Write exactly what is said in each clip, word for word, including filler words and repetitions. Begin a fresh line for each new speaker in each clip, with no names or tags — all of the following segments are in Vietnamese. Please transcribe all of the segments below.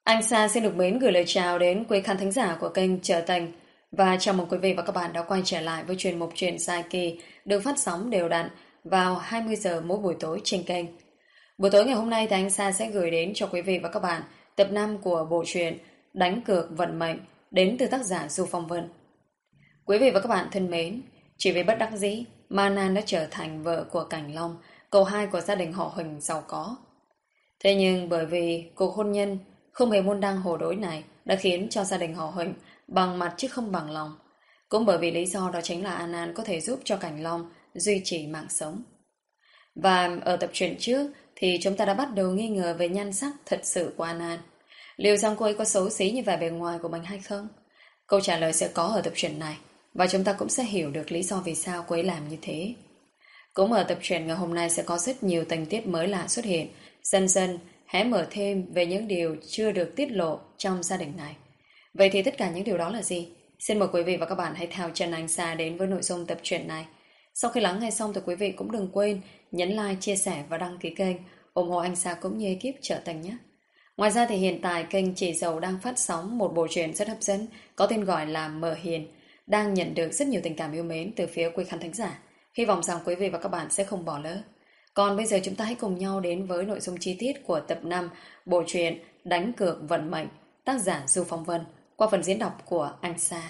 Anh Sa xin được mến gửi lời chào đến quý khán thính giả của kênh Trở Thành và chào mừng quý vị và các bạn đã quay trở lại với chuyên mục Chuyện Dài Kỳ được phát sóng đều đặn vào hai mươi giờ mỗi buổi tối trên kênh. Buổi tối ngày hôm nay thì anh Sa sẽ gửi đến cho quý vị và các bạn tập năm của bộ truyện Đánh Cược Vận Mệnh đến từ tác giả Du Phong Vân. Quý vị và các bạn thân mến, chỉ vì bất đắc dĩ mà Nan đã trở thành vợ của Cảnh Long, cậu hai của gia đình họ Huỳnh giàu có. Thế nhưng bởi vì cuộc hôn nhân không hề môn đăng hộ đối này đã khiến cho gia đình họ Huỳnh bằng mặt chứ không bằng lòng. Cũng bởi vì lý do đó chính là An An có thể giúp cho Cảnh Long duy trì mạng sống. Và ở tập truyện trước thì chúng ta đã bắt đầu nghi ngờ về nhan sắc thật sự của An An. Liệu rằng cô ấy có xấu xí như vẻ bề ngoài của mình hay không? Câu trả lời sẽ có ở tập truyện này và chúng ta cũng sẽ hiểu được lý do vì sao cô ấy làm như thế. Cũng ở tập truyện ngày hôm nay sẽ có rất nhiều tình tiết mới lạ xuất hiện, dần dần hé mở thêm về những điều chưa được tiết lộ trong gia đình này. Vậy thì tất cả những điều đó là gì? Xin mời quý vị và các bạn hãy theo chân anh Sa đến với nội dung tập truyện này. Sau khi lắng nghe xong thì quý vị cũng đừng quên nhấn like, chia sẻ và đăng ký kênh, ủng hộ anh Sa cũng như ekip Trở Thành nhé. Ngoài ra thì hiện tại kênh Chị Dầu đang phát sóng một bộ truyện rất hấp dẫn có tên gọi là Mờ Hiền, đang nhận được rất nhiều tình cảm yêu mến từ phía quý khán thính giả. Hy vọng rằng quý vị và các bạn sẽ không bỏ lỡ. Còn bây giờ chúng ta hãy cùng nhau đến với nội dung chi tiết của tập năm bộ truyện Đánh Cược Vận Mệnh, tác giả Du Phong Vân, qua phần diễn đọc của anh Sa.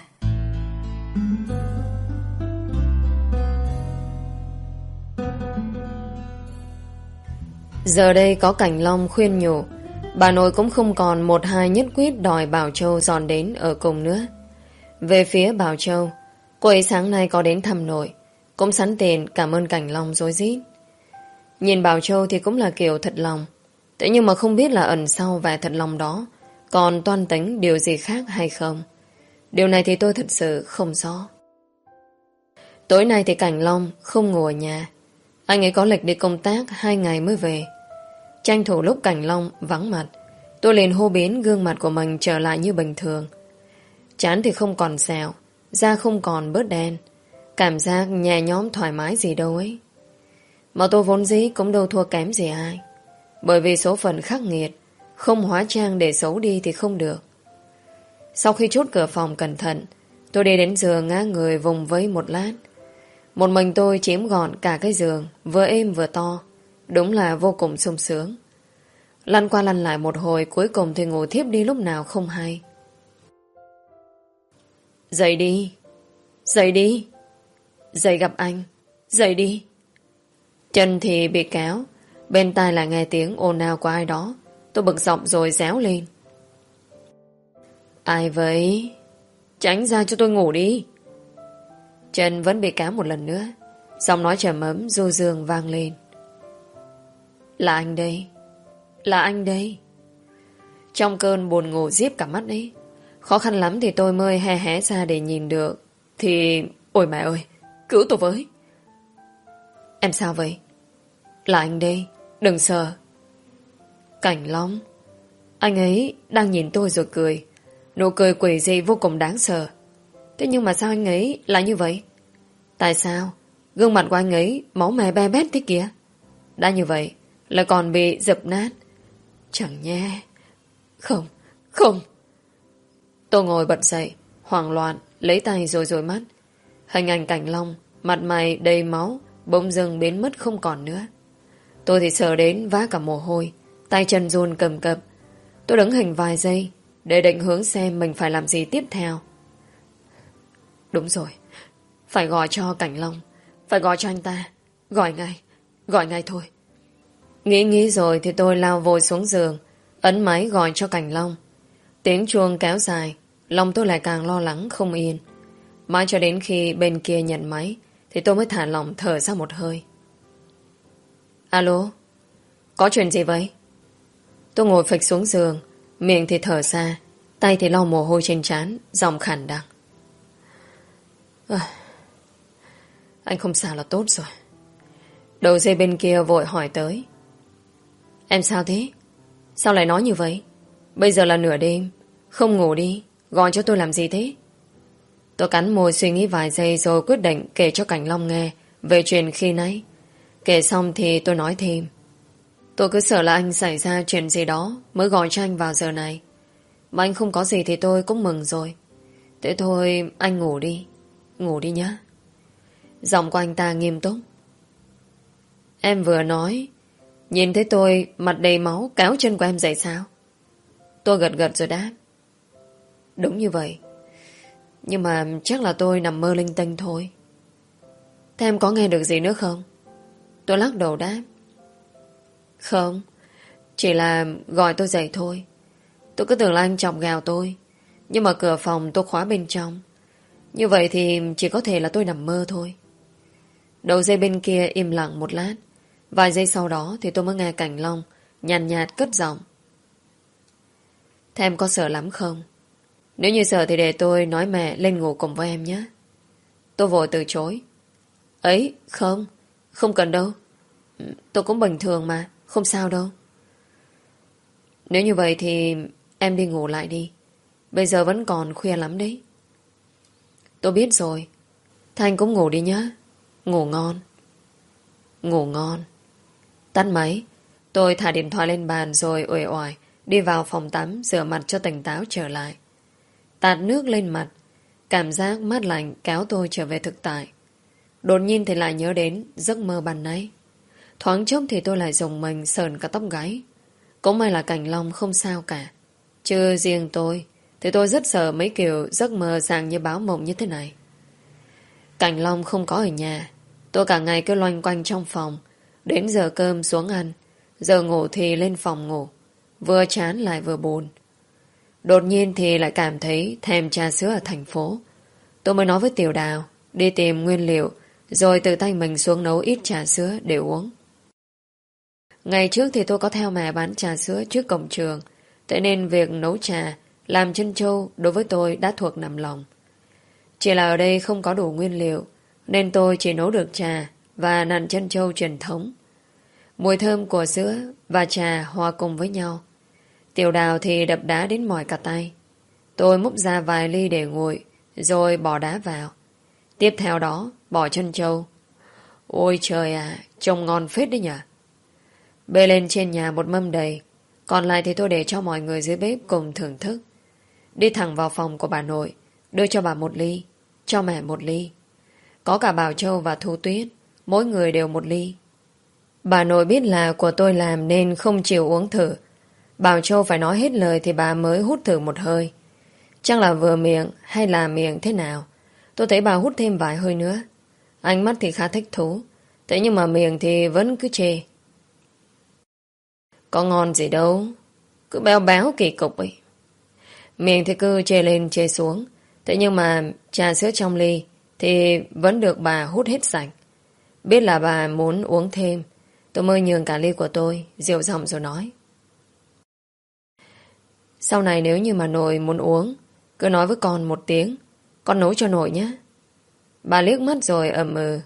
Giờ đây có Cảnh Long khuyên nhủ, bà nội cũng không còn một hai nhất quyết đòi Bảo Châu dọn đến ở cùng nữa. Về phía Bảo Châu, cô ấy sáng nay có đến thăm nội, cũng sẵn tiền cảm ơn Cảnh Long rối rít. Nhìn Bảo Châu thì cũng là kiểu thật lòng, thế nhưng mà không biết là ẩn sau vẻ thật lòng đó còn toan tính điều gì khác hay không. Điều này thì tôi thật sự không rõ. Tối nay thì Cảnh Long không ngủ ở nhà. Anh ấy có lịch đi công tác hai ngày mới về. Tranh thủ lúc Cảnh Long vắng mặt, tôi liền hô biến gương mặt của mình trở lại như bình thường. Trán thì không còn sẹo, da không còn bớt đen, cảm giác nhẹ nhõm thoải mái gì đâu ấy. Mà tôi vốn dĩ cũng đâu thua kém gì ai, bởi vì số phận khắc nghiệt, không hóa trang để xấu đi thì không được. Sau khi chốt cửa phòng cẩn thận, tôi đi đến giường ngã người vùng vẫy một lát. Một mình tôi chiếm gọn cả cái giường, vừa êm vừa to, đúng là vô cùng sung sướng. Lăn qua lăn lại một hồi, cuối cùng thì ngủ thiếp đi lúc nào không hay. Dậy đi, dậy đi, dậy gặp anh, dậy đi. Chân thì bị kéo, bên tai lại nghe tiếng ồn ào của ai đó. Tôi bực dọc rồi réo lên. Ai vậy? Tránh ra cho tôi ngủ đi. Chân vẫn bị kéo một lần nữa, giọng nói trầm ấm du dương vang lên. Là anh đây, là anh đây. Trong cơn buồn ngủ díp cả mắt ấy, khó khăn lắm thì tôi mới hé hé ra để nhìn được. Thì... Ôi mẹ ơi, cứu tôi với. Em sao vậy? Là anh đây, đừng sợ. Cảnh Long. Anh ấy đang nhìn tôi rồi cười. Nụ cười quỷ dị vô cùng đáng sợ. Thế nhưng mà sao anh ấy lại như vậy? Tại sao gương mặt của anh ấy máu me be bét thế kìa? Đã như vậy lại còn bị dập nát. Chẳng nhé. Không, không. Tôi ngồi bật dậy, hoảng loạn, lấy tay rồi rồi mắt. Hình ảnh Cảnh Long, mặt mày đầy máu, bỗng dưng biến mất không còn nữa. Tôi thì sợ đến vá cả mồ hôi, tay chân run cầm cập. Tôi đứng hình vài giây để định hướng xem mình phải làm gì tiếp theo. Đúng rồi, phải gọi cho Cảnh Long, phải gọi cho anh ta. Gọi ngay, gọi ngay thôi. Nghĩ nghĩ rồi thì tôi lao vội xuống giường, ấn máy gọi cho Cảnh Long. Tiếng chuông kéo dài, lòng tôi lại càng lo lắng không yên. Mãi cho đến khi bên kia nhận máy thì tôi mới thả lỏng thở ra một hơi. Alo, có chuyện gì vậy? Tôi ngồi phịch xuống giường, miệng thì thở ra, tay thì lau mồ hôi trên trán, giọng khàn đặc. À, anh không sao là tốt rồi. Đầu dây bên kia vội hỏi tới. Em sao thế? Sao lại nói như vậy? Bây giờ là nửa đêm, không ngủ đi, gọi cho tôi làm gì thế? Tôi cắn môi suy nghĩ vài giây rồi quyết định kể cho Cảnh Long nghe về chuyện khi nãy. Kể xong thì tôi nói thêm. Tôi cứ sợ là anh xảy ra chuyện gì đó mới gọi cho anh vào giờ này. Mà anh không có gì thì tôi cũng mừng rồi. Thế thôi anh ngủ đi. Ngủ đi nhá. Giọng của anh ta nghiêm túc. Em vừa nói, nhìn thấy tôi mặt đầy máu kéo chân của em dậy sao? Tôi gật gật rồi đáp. Đúng như vậy. Nhưng mà chắc là tôi nằm mơ linh tinh thôi. Thế em có nghe được gì nữa không? Tôi lắc đầu đáp. Không. Chỉ là gọi tôi dậy thôi. Tôi cứ tưởng là anh chọc gào tôi. Nhưng mà cửa phòng tôi khóa bên trong. Như vậy thì chỉ có thể là tôi nằm mơ thôi. Đầu dây bên kia im lặng một lát. Vài giây sau đó thì tôi mới nghe Cảnh Long nhàn nhạt, nhạt cất giọng. Thế em có sợ lắm không? Nếu như sợ thì để tôi nói mẹ lên ngủ cùng với em nhé. Tôi vội từ chối. Ấy, không. Không cần đâu. Tôi cũng bình thường mà. Không sao đâu. Nếu như vậy thì em đi ngủ lại đi. Bây giờ vẫn còn khuya lắm đấy. Tôi biết rồi. Thanh cũng ngủ đi nhé. Ngủ ngon. Ngủ ngon. Tắt máy. Tôi thả điện thoại lên bàn rồi uể oải đi vào phòng tắm rửa mặt cho tỉnh táo trở lại. Tạt nước lên mặt. Cảm giác mát lạnh kéo tôi trở về thực tại. Đột nhiên thì lại nhớ đến giấc mơ ban nãy. Thoáng chốc thì tôi lại rùng mình sờn cả tóc gáy. Cũng may là Cảnh Long không sao cả. Chứ riêng tôi thì tôi rất sợ mấy kiểu giấc mơ dạng như báo mộng như thế này. Cảnh Long không có ở nhà. Tôi cả ngày cứ loanh quanh trong phòng. Đến giờ cơm xuống ăn. Giờ ngủ thì lên phòng ngủ. Vừa chán lại vừa buồn. Đột nhiên thì lại cảm thấy thèm trà sữa ở thành phố. Tôi mới nói với Tiểu Đào đi tìm nguyên liệu rồi tự tay mình xuống nấu ít trà sữa để uống. Ngày trước thì tôi có theo mẹ bán trà sữa trước cổng trường. Thế nên việc nấu trà, làm chân trâu đối với tôi đã thuộc nằm lòng. Chỉ là ở đây không có đủ nguyên liệu nên tôi chỉ nấu được trà và nặn chân trâu truyền thống. Mùi thơm của sữa và trà hòa cùng với nhau. Tiểu Đào thì đập đá đến mỏi cả tay. Tôi múc ra vài ly để nguội rồi bỏ đá vào. Tiếp theo đó bỏ chân trâu. Ôi trời à, trông ngon phết đấy nhỉ. Bê lên trên nhà một mâm đầy. Còn lại thì tôi để cho mọi người dưới bếp cùng thưởng thức. Đi thẳng vào phòng của bà nội. Đưa cho bà một ly. Cho mẹ một ly. Có cả Bảo Châu và Thu Tuyết. Mỗi người đều một ly. Bà nội biết là của tôi làm nên không chịu uống thử. Bảo Châu phải nói hết lời thì bà mới hút thử một hơi. Chắc là vừa miệng hay là miệng thế nào. Tôi thấy bà hút thêm vài hơi nữa. Ánh mắt thì khá thích thú. Thế nhưng mà miệng thì vẫn cứ chê. Có ngon gì đâu. Cứ béo béo kỳ cục ấy. Miệng thì cứ chê lên chê xuống. Thế nhưng mà trà sữa trong ly thì vẫn được bà hút hết sạch. Biết là bà muốn uống thêm. Tôi mới nhường cả ly của tôi. Dịu giọng rồi nói. Sau này nếu như mà nội muốn uống, cứ nói với con một tiếng. Con nấu cho nội nhé. Bà liếc mắt rồi ậm ừ.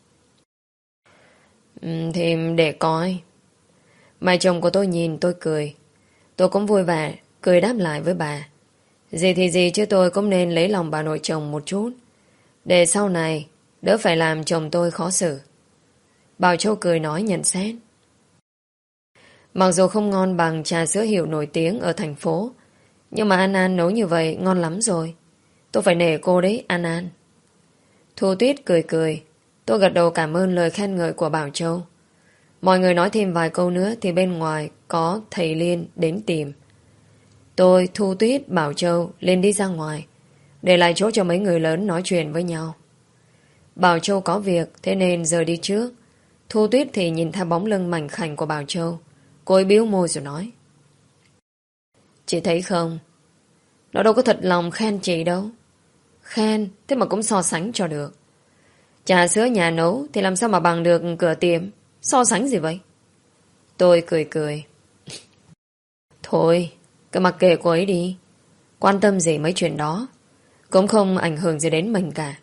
Ừ, thì để coi. Mày chồng của tôi nhìn tôi cười. Tôi cũng vui vẻ cười đáp lại với bà. Gì thì gì chứ tôi cũng nên lấy lòng bà nội chồng một chút. Để sau này đỡ phải làm chồng tôi khó xử. Bảo Châu cười nói nhận xét. Mặc dù không ngon bằng trà sữa hiệu nổi tiếng ở thành phố, nhưng mà An An nấu như vậy ngon lắm rồi. Tôi phải nể cô đấy An An. Thu Tuyết cười cười. Tôi gật đầu cảm ơn lời khen ngợi của Bảo Châu. Mọi người nói thêm vài câu nữa thì bên ngoài có thầy Liên đến tìm. Tôi, Thu Tuyết, Bảo Châu lên đi ra ngoài, để lại chỗ cho mấy người lớn nói chuyện với nhau. Bảo Châu có việc thế nên giờ đi trước. Thu Tuyết thì nhìn theo bóng lưng mảnh khảnh của Bảo Châu. Cô ấy bĩu môi rồi nói. Chị thấy không? Nó đâu có thật lòng khen chị đâu. Khen thế mà cũng so sánh cho được. Trà sữa nhà nấu thì làm sao mà bằng được cửa tiệm. So sánh gì vậy? Tôi cười cười. Thôi, cứ mặc kệ cô ấy đi. Quan tâm gì mấy chuyện đó. Cũng không ảnh hưởng gì đến mình cả.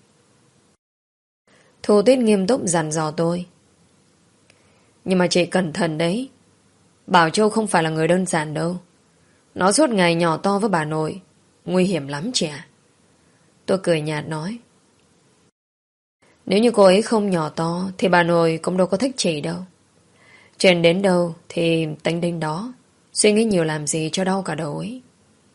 Thu Tuyết nghiêm túc dặn dò tôi. Nhưng mà chị cẩn thận đấy. Bảo Châu không phải là người đơn giản đâu. Nó suốt ngày nhỏ to với bà nội. Nguy hiểm lắm chị ạ. Tôi cười nhạt nói. Nếu như cô ấy không nhỏ to thì bà nội cũng đâu có thích chị đâu. Chuyện đến đâu thì tính đến đó. Suy nghĩ nhiều làm gì cho đau cả đầu ấy.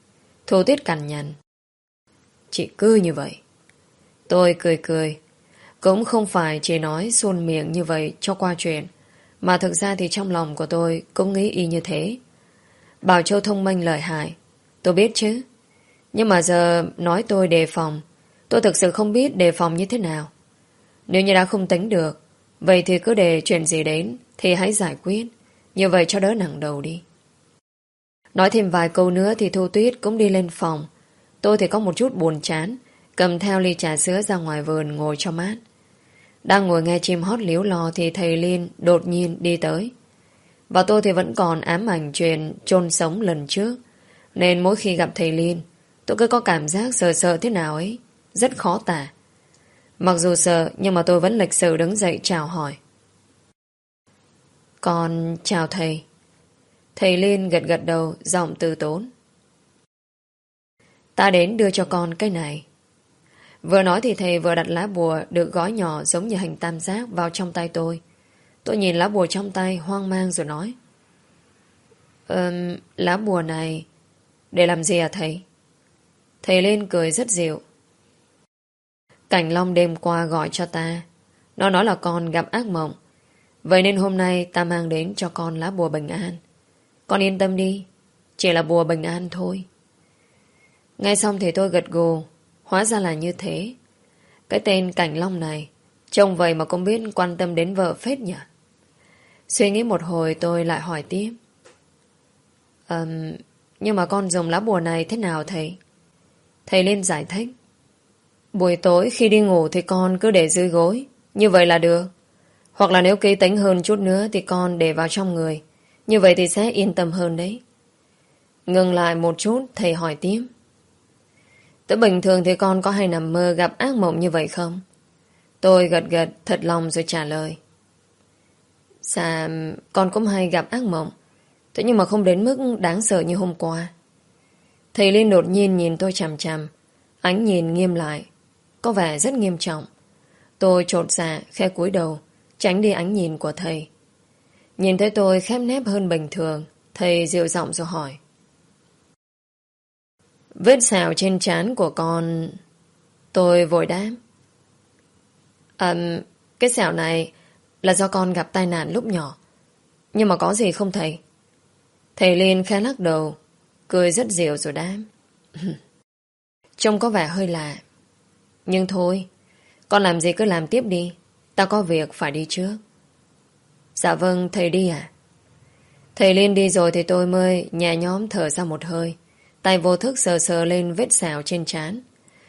Thu Tuyết cằn nhằn. Chị cứ như vậy. Tôi cười cười. Cũng không phải chỉ nói suôn miệng như vậy cho qua chuyện, mà thực ra thì trong lòng của tôi cũng nghĩ y như thế. Bảo Châu thông minh lợi hại, tôi biết chứ. Nhưng mà giờ nói tôi đề phòng, tôi thực sự không biết đề phòng như thế nào. Nếu như đã không tính được, vậy thì cứ để chuyện gì đến thì hãy giải quyết. Như vậy cho đỡ nặng đầu đi. Nói thêm vài câu nữa thì Thu Tuyết cũng đi lên phòng. Tôi thì có một chút buồn chán, cầm theo ly trà sữa ra ngoài vườn ngồi cho mát. Đang ngồi nghe chim hót líu lo thì thầy Liên đột nhiên đi tới. Và tôi thì vẫn còn ám ảnh chuyện chôn sống lần trước. Nên mỗi khi gặp thầy Liên, tôi cứ có cảm giác sợ sợ thế nào ấy. Rất khó tả. Mặc dù sợ nhưng mà tôi vẫn lịch sự đứng dậy chào hỏi. Con chào thầy. Thầy Liên gật gật đầu, giọng từ tốn. Ta đến đưa cho con cái này. Vừa nói thì thầy vừa đặt lá bùa được gói nhỏ giống như hình tam giác vào trong tay tôi. Tôi nhìn lá bùa trong tay hoang mang rồi nói. Ừm, lá bùa này để làm gì à thầy? Thầy Liên cười rất dịu. Cảnh Long đêm qua gọi cho ta. Nó nói là con gặp ác mộng. Vậy nên hôm nay ta mang đến cho con lá bùa bình an. Con yên tâm đi, chỉ là bùa bình an thôi. Ngay xong thì tôi gật gù. Hóa ra là như thế. Cái tên Cảnh Long này trông vậy mà cũng biết quan tâm đến vợ phết nhỉ. Suy nghĩ một hồi tôi lại hỏi tiếp. um, Nhưng mà con dùng lá bùa này thế nào thầy? Thầy Liên giải thích. Buổi tối khi đi ngủ thì con cứ để dưới gối. Như vậy là được. Hoặc là nếu kỹ tính hơn chút nữa thì con để vào trong người. Như vậy thì sẽ yên tâm hơn đấy. Ngừng lại một chút thầy hỏi tiếp. Tới bình thường thì con có hay nằm mơ gặp ác mộng như vậy không? Tôi gật gật thật lòng rồi trả lời. Dạ, con cũng hay gặp ác mộng. Thế nhưng mà không đến mức đáng sợ như hôm qua. Thầy Liên đột nhiên nhìn tôi chằm chằm. Ánh nhìn nghiêm lại. Có vẻ rất nghiêm trọng. Tôi chột dạ khe cúi đầu, tránh đi ánh nhìn của thầy. Nhìn thấy tôi khép nép hơn bình thường, thầy dịu giọng rồi hỏi. Vết sẹo trên trán của con... Tôi vội đáp. À, cái sẹo này là do con gặp tai nạn lúc nhỏ. Nhưng mà có gì không thầy? Thầy Liên khẽ lắc đầu, cười rất dịu rồi đáp. Trông có vẻ hơi lạ. Nhưng thôi, con làm gì cứ làm tiếp đi. Ta có việc phải đi trước. Dạ vâng, thầy đi à? Thầy Liên đi rồi thì tôi mới nhẹ nhõm thở ra một hơi. Tay vô thức sờ sờ lên vết sẹo trên trán.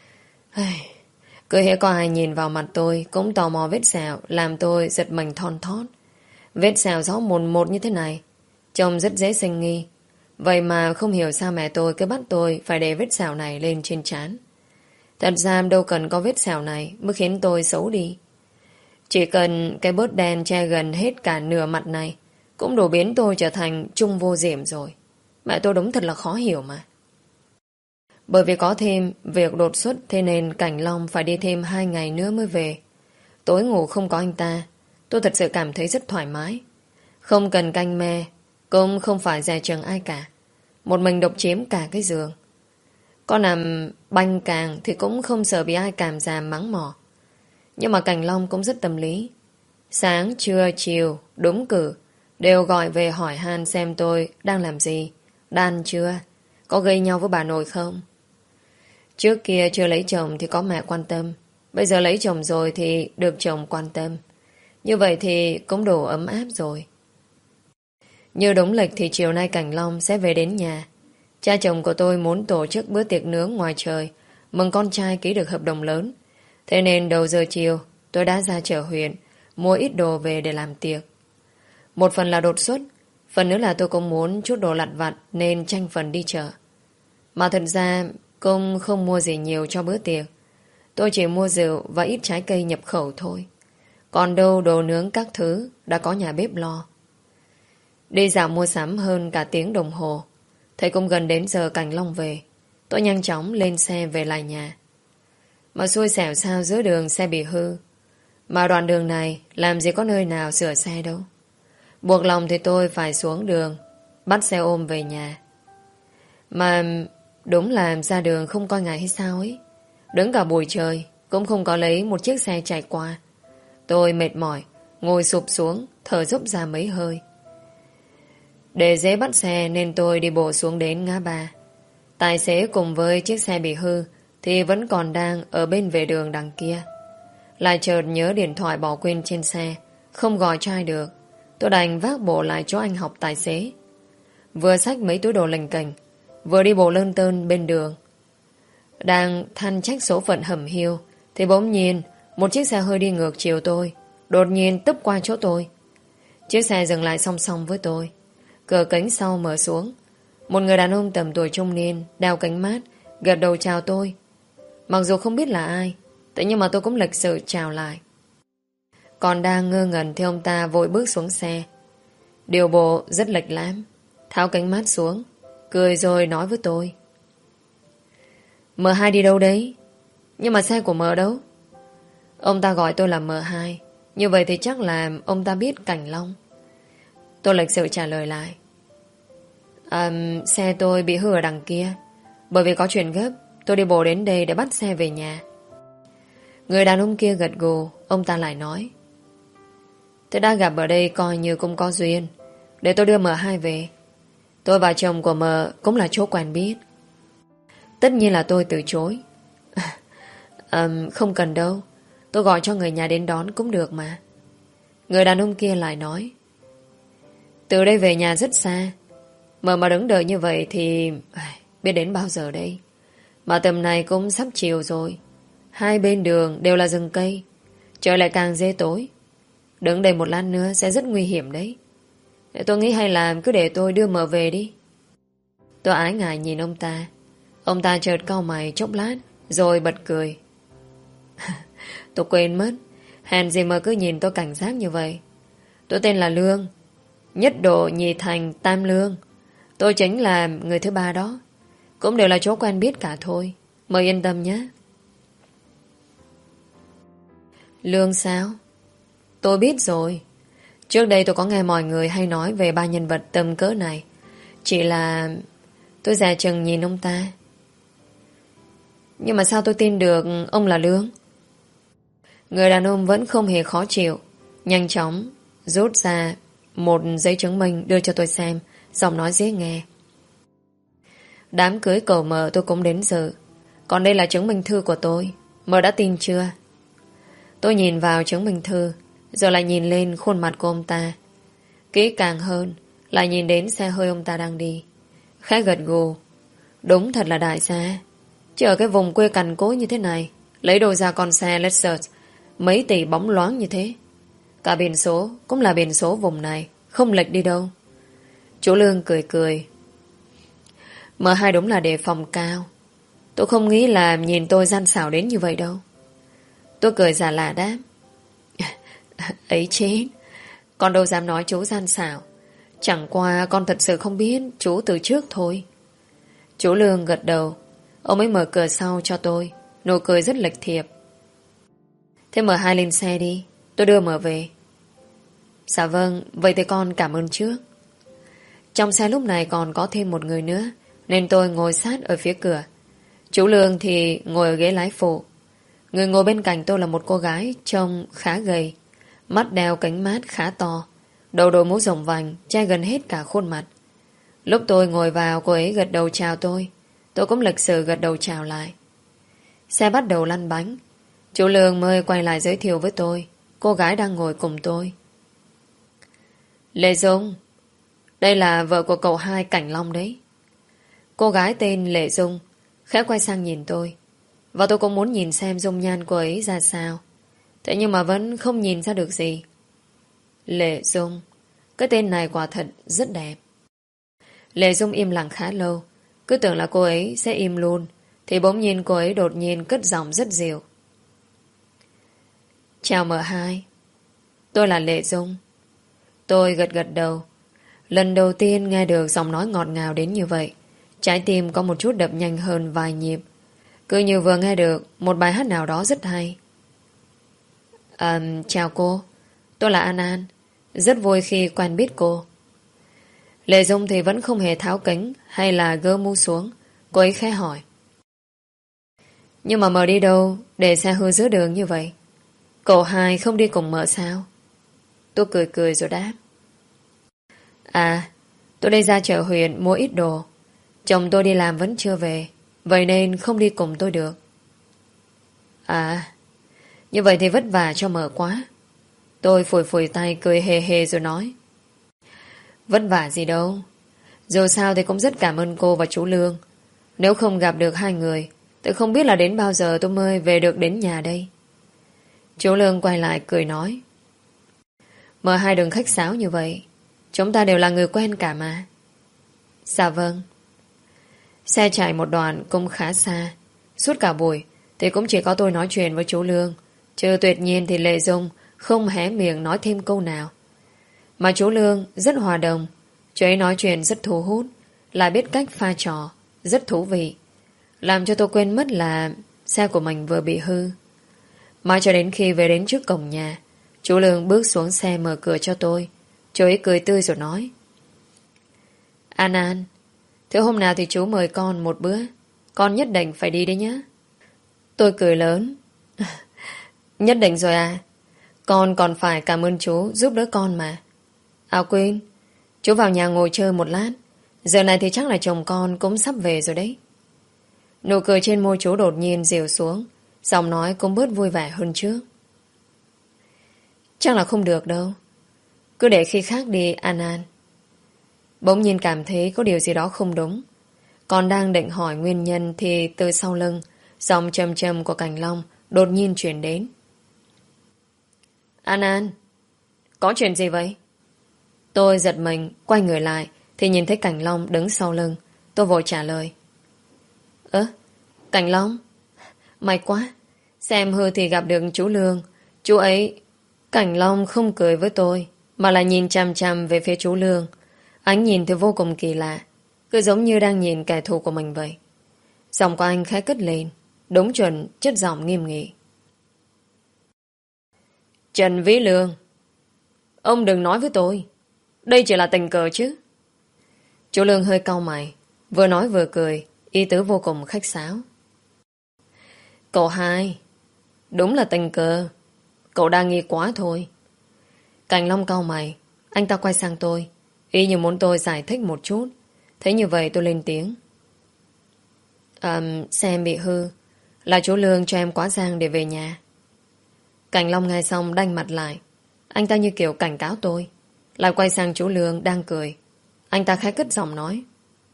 Cứ hễ có ai nhìn vào mặt tôi cũng tò mò vết sẹo, làm tôi giật mình thon thót. Vết sẹo rõ mồn một như thế này, trông rất dễ sinh nghi. Vậy mà không hiểu sao mẹ tôi cứ bắt tôi phải để vết sẹo này lên trên trán. Thật ra đâu cần có vết sẹo này mới khiến tôi xấu đi. Chỉ cần cái bớt đen che gần hết cả nửa mặt này cũng đủ biến tôi trở thành Trung Vô Diệm rồi. Mẹ tôi đúng thật là khó hiểu mà. Bởi vì có thêm việc đột xuất, thế nên Cảnh Long phải đi thêm hai ngày nữa mới về. Tối ngủ không có anh ta, tôi thật sự cảm thấy rất thoải mái. Không cần canh me, cũng không phải dè chừng ai cả. Một mình độc chiếm cả cái giường. Có nằm banh càng thì cũng không sợ bị ai cảm giảm mắng mỏ. Nhưng mà Cảnh Long cũng rất tâm lý. Sáng, trưa, chiều, đúng cử đều gọi về hỏi han xem tôi đang làm gì, đan chưa, có gây nhau với bà nội không. Trước kia chưa lấy chồng thì có mẹ quan tâm. Bây giờ lấy chồng rồi thì được chồng quan tâm. Như vậy thì cũng đủ ấm áp rồi. Như đúng lịch thì chiều nay Cảnh Long sẽ về đến nhà. Cha chồng của tôi muốn tổ chức bữa tiệc nướng ngoài trời, mừng con trai ký được hợp đồng lớn. Thế nên đầu giờ chiều tôi đã ra chợ huyện, mua ít đồ về để làm tiệc. Một phần là đột xuất, phần nữa là tôi cũng muốn chút đồ lặt vặt nên tranh phần đi chợ. Mà thật ra cũng không mua gì nhiều cho bữa tiệc. Tôi chỉ mua rượu và ít trái cây nhập khẩu thôi. Còn đâu đồ nướng các thứ đã có nhà bếp lo. Đi dạo mua sắm hơn cả tiếng đồng hồ. Thấy cũng gần đến giờ Cảnh Long về. Tôi nhanh chóng lên xe về lại nhà. Mà xui xẻo sao giữa đường xe bị hư. Mà đoạn đường này làm gì có nơi nào sửa xe đâu. Buộc lòng thì tôi phải xuống đường, bắt xe ôm về nhà. Mà Đúng là ra đường không coi ngày hay sao ấy. Đứng cả buổi trời cũng không có lấy một chiếc xe chạy qua. Tôi mệt mỏi, ngồi sụp xuống, thở dốc ra mấy hơi. Để dễ bắt xe nên tôi đi bộ xuống đến ngã ba. Tài xế cùng với chiếc xe bị hư thì vẫn còn đang ở bên vệ đường đằng kia. Lại chợt nhớ điện thoại bỏ quên trên xe, không gọi cho ai được. Tôi đành vác bộ lại chỗ anh học tài xế. Vừa xách mấy túi đồ lềnh kềnh, vừa đi bộ lơn tơn bên đường. Đang than trách số phận hẩm hiu thì bỗng nhiên một chiếc xe hơi đi ngược chiều tôi, đột nhiên tấp qua chỗ tôi. Chiếc xe dừng lại song song với tôi. Cửa kính sau mở xuống. Một người đàn ông tầm tuổi trung niên, đeo kính mát, gật đầu chào tôi. Mặc dù không biết là ai, thế nhưng mà tôi cũng lịch sự chào lại. Còn đang ngơ ngẩn thì ông ta vội bước xuống xe. Điều bộ rất lệch lãm, tháo kính mát xuống, cười rồi nói với tôi. em hai đi đâu đấy? Nhưng mà xe của em đâu? Ông ta gọi tôi là em hai. Như vậy thì chắc là ông ta biết Cảnh Long. Tôi lịch sự trả lời lại. À, xe tôi bị hư ở đằng kia. Bởi vì có chuyện gấp, tôi đi bộ đến đây để bắt xe về nhà. Người đàn ông kia gật gù. Ông ta lại nói. Thế đã gặp ở đây coi như cũng có duyên. Để tôi đưa em hai về. Tôi và chồng của em cũng là chỗ quen biết. Tất nhiên là tôi từ chối. à, Không cần đâu. Tôi gọi cho người nhà đến đón cũng được mà. Người đàn ông kia lại nói. Từ đây về nhà rất xa. Mà mà đứng đợi như vậy thì biết đến bao giờ đây. Mà tầm này cũng sắp chiều rồi. Hai bên đường đều là rừng cây. Trời lại càng dễ tối. Đứng đây một lát nữa sẽ rất nguy hiểm đấy. Tôi nghĩ hay là cứ để tôi đưa mờ về đi. Tôi ái ngại nhìn ông ta. Ông ta chợt cau mày chốc lát rồi bật cười. Tôi quên mất. Hèn gì mà cứ nhìn tôi cảnh giác như vậy. Tôi tên là Lương. Nhất độ nhì thành tam lương. Tôi chính là người thứ ba đó. Cũng đều là chỗ quen biết cả thôi. Mời yên tâm nhé. Lương sao? Tôi biết rồi. Trước đây tôi có nghe mọi người hay nói về ba nhân vật tầm cỡ này. Chỉ là tôi dè chừng nhìn ông ta. Nhưng mà sao tôi tin được ông là Lương? Người đàn ông vẫn không hề khó chịu. Nhanh chóng rút ra một giấy chứng minh đưa cho tôi xem. Giọng nói dễ nghe. Đám cưới cầu mờ tôi cũng đến dự. Còn đây là chứng minh thư của tôi. Mờ đã tin chưa? Tôi nhìn vào chứng minh thư, rồi lại nhìn lên khuôn mặt của ông ta. Kỹ càng hơn, lại nhìn đến xe hơi ông ta đang đi. Khá gật gù. Đúng thật là đại gia. Chứ ở cái vùng quê cằn cỗi như thế này, lấy đồ ra con xe Lexus mấy tỷ bóng loáng như thế. Cả biển số cũng là biển số vùng này, không lệch đi đâu. Chú Lương cười cười. em hai đúng là đề phòng cao. Tôi không nghĩ là nhìn tôi gian xảo đến như vậy đâu. Tôi cười giả lạ đáp. Ấy chết. Con đâu dám nói chú gian xảo. Chẳng qua con thật sự không biết chú từ trước thôi. Chú Lương gật đầu. Ông ấy mở cửa sau cho tôi. Nụ cười rất lệch thiệp. Thế em hai lên xe đi. Tôi đưa em về. Dạ vâng. Vậy thì con cảm ơn trước. Trong xe lúc này còn có thêm một người nữa, nên tôi ngồi sát ở phía cửa. Chú Lương thì ngồi ở ghế lái phụ. Người ngồi bên cạnh tôi là một cô gái trông khá gầy, mắt đeo kính mát khá to, đầu đội mũ rộng vành che gần hết cả khuôn mặt. Lúc tôi ngồi vào, cô ấy gật đầu chào tôi. Tôi cũng lịch sự gật đầu chào lại. Xe bắt đầu lăn bánh. Chú Lương mới quay lại giới thiệu với tôi cô gái đang ngồi cùng tôi. Lê Dung, đây là vợ của cậu hai Cảnh Long đấy. Cô gái tên Lệ Dung khẽ quay sang nhìn tôi. Và tôi cũng muốn nhìn xem dung nhan cô ấy ra sao. Thế nhưng mà vẫn không nhìn ra được gì. Lệ Dung, cái tên này quả thật rất đẹp. Lệ Dung im lặng khá lâu. Cứ tưởng là cô ấy sẽ im luôn, thì bỗng nhiên cô ấy đột nhiên cất giọng rất dịu. Chào em hai. Tôi là Lệ Dung. Tôi gật gật đầu. Lần đầu tiên nghe được giọng nói ngọt ngào đến như vậy. Trái tim có một chút đập nhanh hơn vài nhịp. Cứ như vừa nghe được một bài hát nào đó rất hay. À, chào cô. Tôi là An An. Rất vui khi quen biết cô. Lệ Dung thì vẫn không hề tháo kính hay là gỡ mũ xuống. Cô ấy khẽ hỏi. Nhưng mà mờ đi đâu để xe hư giữa đường như vậy? Cậu hai không đi cùng mợ sao? Tôi cười cười rồi đáp. À, tôi đi ra chợ huyện mua ít đồ. Chồng tôi đi làm vẫn chưa về, vậy nên không đi cùng tôi được. À, như vậy thì vất vả cho mợ quá. Tôi phủi phủi tay cười hề hề rồi nói. Vất vả gì đâu. Dù sao thì cũng rất cảm ơn cô và chú Lương. Nếu không gặp được hai người, tôi không biết là đến bao giờ tôi mới về được đến nhà đây. Chú Lương quay lại cười nói. Mợ hai đừng khách sáo như vậy. Chúng ta đều là người quen cả mà. Dạ vâng. Xe chạy một đoạn cũng khá xa. Suốt cả buổi thì cũng chỉ có tôi nói chuyện với chú Lương, chứ tuyệt nhiên thì Lệ Dung không hé miệng nói thêm câu nào. Mà chú Lương rất hòa đồng. Chú ấy nói chuyện rất thu hút, lại biết cách pha trò, rất thú vị, làm cho tôi quên mất là xe của mình vừa bị hư. Mãi cho đến khi về đến trước cổng nhà, chú Lương bước xuống xe mở cửa cho tôi. Chú ấy cười tươi rồi nói. An An, thế hôm nào thì chú mời con một bữa. Con nhất định phải đi đấy nhé. Tôi cười lớn. Nhất định rồi à. Con còn phải cảm ơn chú giúp đỡ con mà. À quên, chú vào nhà ngồi chơi một lát. Giờ này thì chắc là chồng con cũng sắp về rồi đấy. Nụ cười trên môi chú đột nhiên dịu xuống, giọng nói cũng bớt vui vẻ hơn trước. Chắc là không được đâu. Cứ để khi khác đi An An. Bỗng nhiên cảm thấy có điều gì đó không đúng. Còn đang định hỏi nguyên nhân thì từ sau lưng, giọng trầm trầm của Cảnh Long đột nhiên chuyển đến. An An, có chuyện gì vậy? Tôi giật mình, quay người lại thì nhìn thấy Cảnh Long đứng sau lưng. Tôi vội trả lời. Ơ, Cảnh Long, may quá. Xem hư thì gặp được chú Lương. Chú ấy... Cảnh Long không cười với tôi, mà là nhìn chằm chằm về phía chú Lương. Ánh nhìn thì vô cùng kỳ lạ, cứ giống như đang nhìn kẻ thù của mình vậy. Giọng của anh khẽ cất lên, đúng chuẩn chất giọng nghiêm nghị. Trần Vĩ Lương, ông đừng nói với tôi, đây chỉ là tình cờ chứ. Chú Lương hơi cau mày, vừa nói vừa cười, ý tứ vô cùng khách sáo. Cậu hai, đúng là tình cờ. Cậu đang nghi quá thôi. Cảnh Long cau mày, anh ta quay sang tôi, ý như muốn tôi giải thích một chút. Thế như vậy tôi lên tiếng. À, xe em bị hư, là chú Lương cho em quá giang để về nhà. Cảnh Long nghe xong đanh mặt lại. Anh ta như kiểu cảnh cáo tôi. Lại quay sang chú Lương đang cười. Anh ta khẽ cất giọng nói.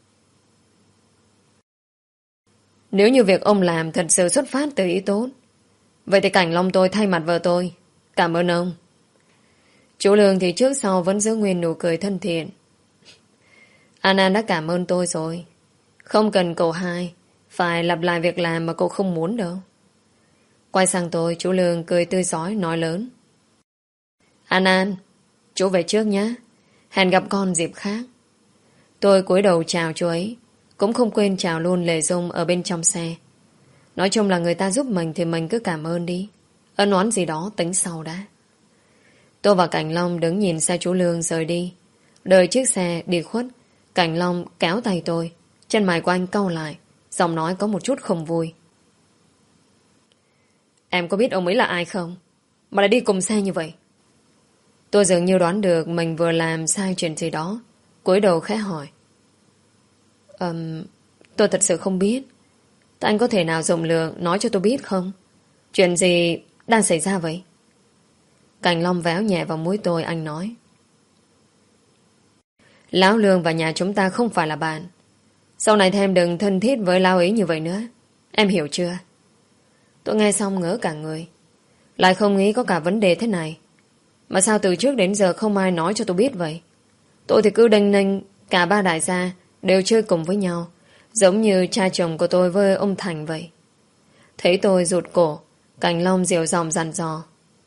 Nếu như việc ông làm thật sự xuất phát từ ý tốt, vậy thì Cảnh Long tôi thay mặt vợ tôi. Cảm ơn ông. Chú Lương thì trước sau vẫn giữ nguyên nụ cười thân thiện. An An đã cảm ơn tôi rồi. Không cần cậu hai phải lặp lại việc làm mà cậu không muốn đâu. Quay sang tôi, chú Lương cười tươi rói nói lớn. An An, chú về trước nhé. Hẹn gặp con dịp khác. Tôi cúi đầu chào chú ấy, cũng không quên chào luôn Lệ Dung ở bên trong xe. Nói chung là người ta giúp mình thì mình cứ cảm ơn đi. Ân oán gì đó tính sau đã. Tôi và Cảnh Long đứng nhìn xe chú Lương rời đi. Đợi chiếc xe đi khuất, Cảnh Long kéo tay tôi. Chân mày của anh cau lại, giọng nói có một chút không vui. Em có biết ông ấy là ai không, mà lại đi cùng xe như vậy? Tôi dường như đoán được mình vừa làm sai chuyện gì đó, cúi đầu khẽ hỏi. um, Tôi thật sự không biết. Anh có thể nào rộng lượng nói cho tôi biết không? Chuyện gì đang xảy ra vậy? Cảnh Long véo nhẹ vào mũi tôi, anh nói. Lão Lương và nhà chúng ta không phải là bạn. Sau này thì em đừng thân thiết với lão ấy như vậy nữa. Em hiểu chưa? Tôi nghe xong ngỡ cả người. Lại không nghĩ có cả vấn đề thế này. Mà sao từ trước đến giờ không ai nói cho tôi biết vậy? Tôi thì cứ đênh nênh cả ba đại gia đều chơi cùng với nhau, giống như cha chồng của tôi với ông Thành vậy. Thấy tôi rụt cổ, Cảnh Long dịu giọng dặn dò.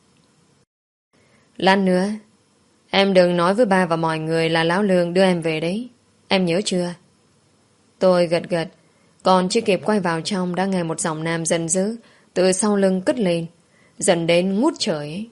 Lát nữa em đừng nói với ba và mọi người là lão Lương đưa em về đấy. Em nhớ chưa? Tôi gật gật, còn chưa kịp quay vào trong đã nghe một giọng nam giận dữ từ sau lưng cất lên, dần đến ngút trời ấy.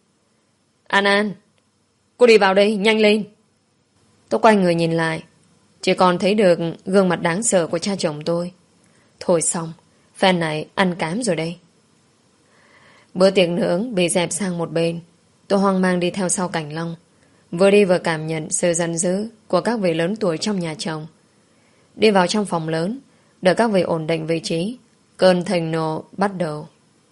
An An, cô đi vào đây, nhanh lên. Tôi quay người nhìn lại, Chỉ còn thấy được gương mặt đáng sợ của cha chồng tôi. Thôi xong, phen này ăn cám rồi đây. Bữa tiệc nướng bị dẹp sang một bên. Tôi hoang mang đi theo sau Cảnh Long. Vừa đi vừa cảm nhận sự giận dữ của các vị lớn tuổi trong nhà chồng. Đi vào trong phòng lớn, đợi các vị ổn định vị trí, cơn thịnh nộ bắt đầu.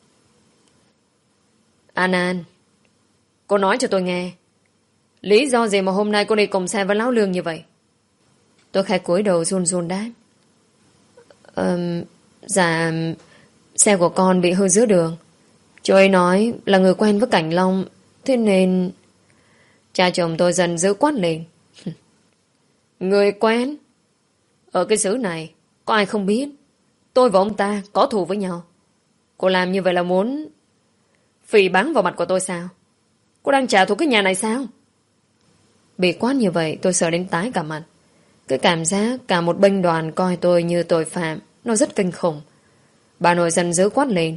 An An, cô nói cho tôi nghe, lý do gì mà hôm nay cô đi cùng xe với Lão Lương như vậy? Tôi khẽ cúi đầu run run đáp. um, Dạ, xe của con bị hư giữa đường. Chú ấy nói là người quen với Cảnh Long, thế nên... Cha chồng tôi dần dữ quát lên. Người quen? Ở cái xứ này có ai không biết tôi và ông ta có thù với nhau? Cô làm như vậy là muốn phỉ báng vào mặt của tôi sao? Cô đang trả thù cái nhà này sao? Bị quát như vậy tôi sợ đến tái cả mặt. Cái cảm giác cả một binh đoàn coi tôi như tội phạm, nó rất kinh khủng. Bà nội dần dữ quát lên.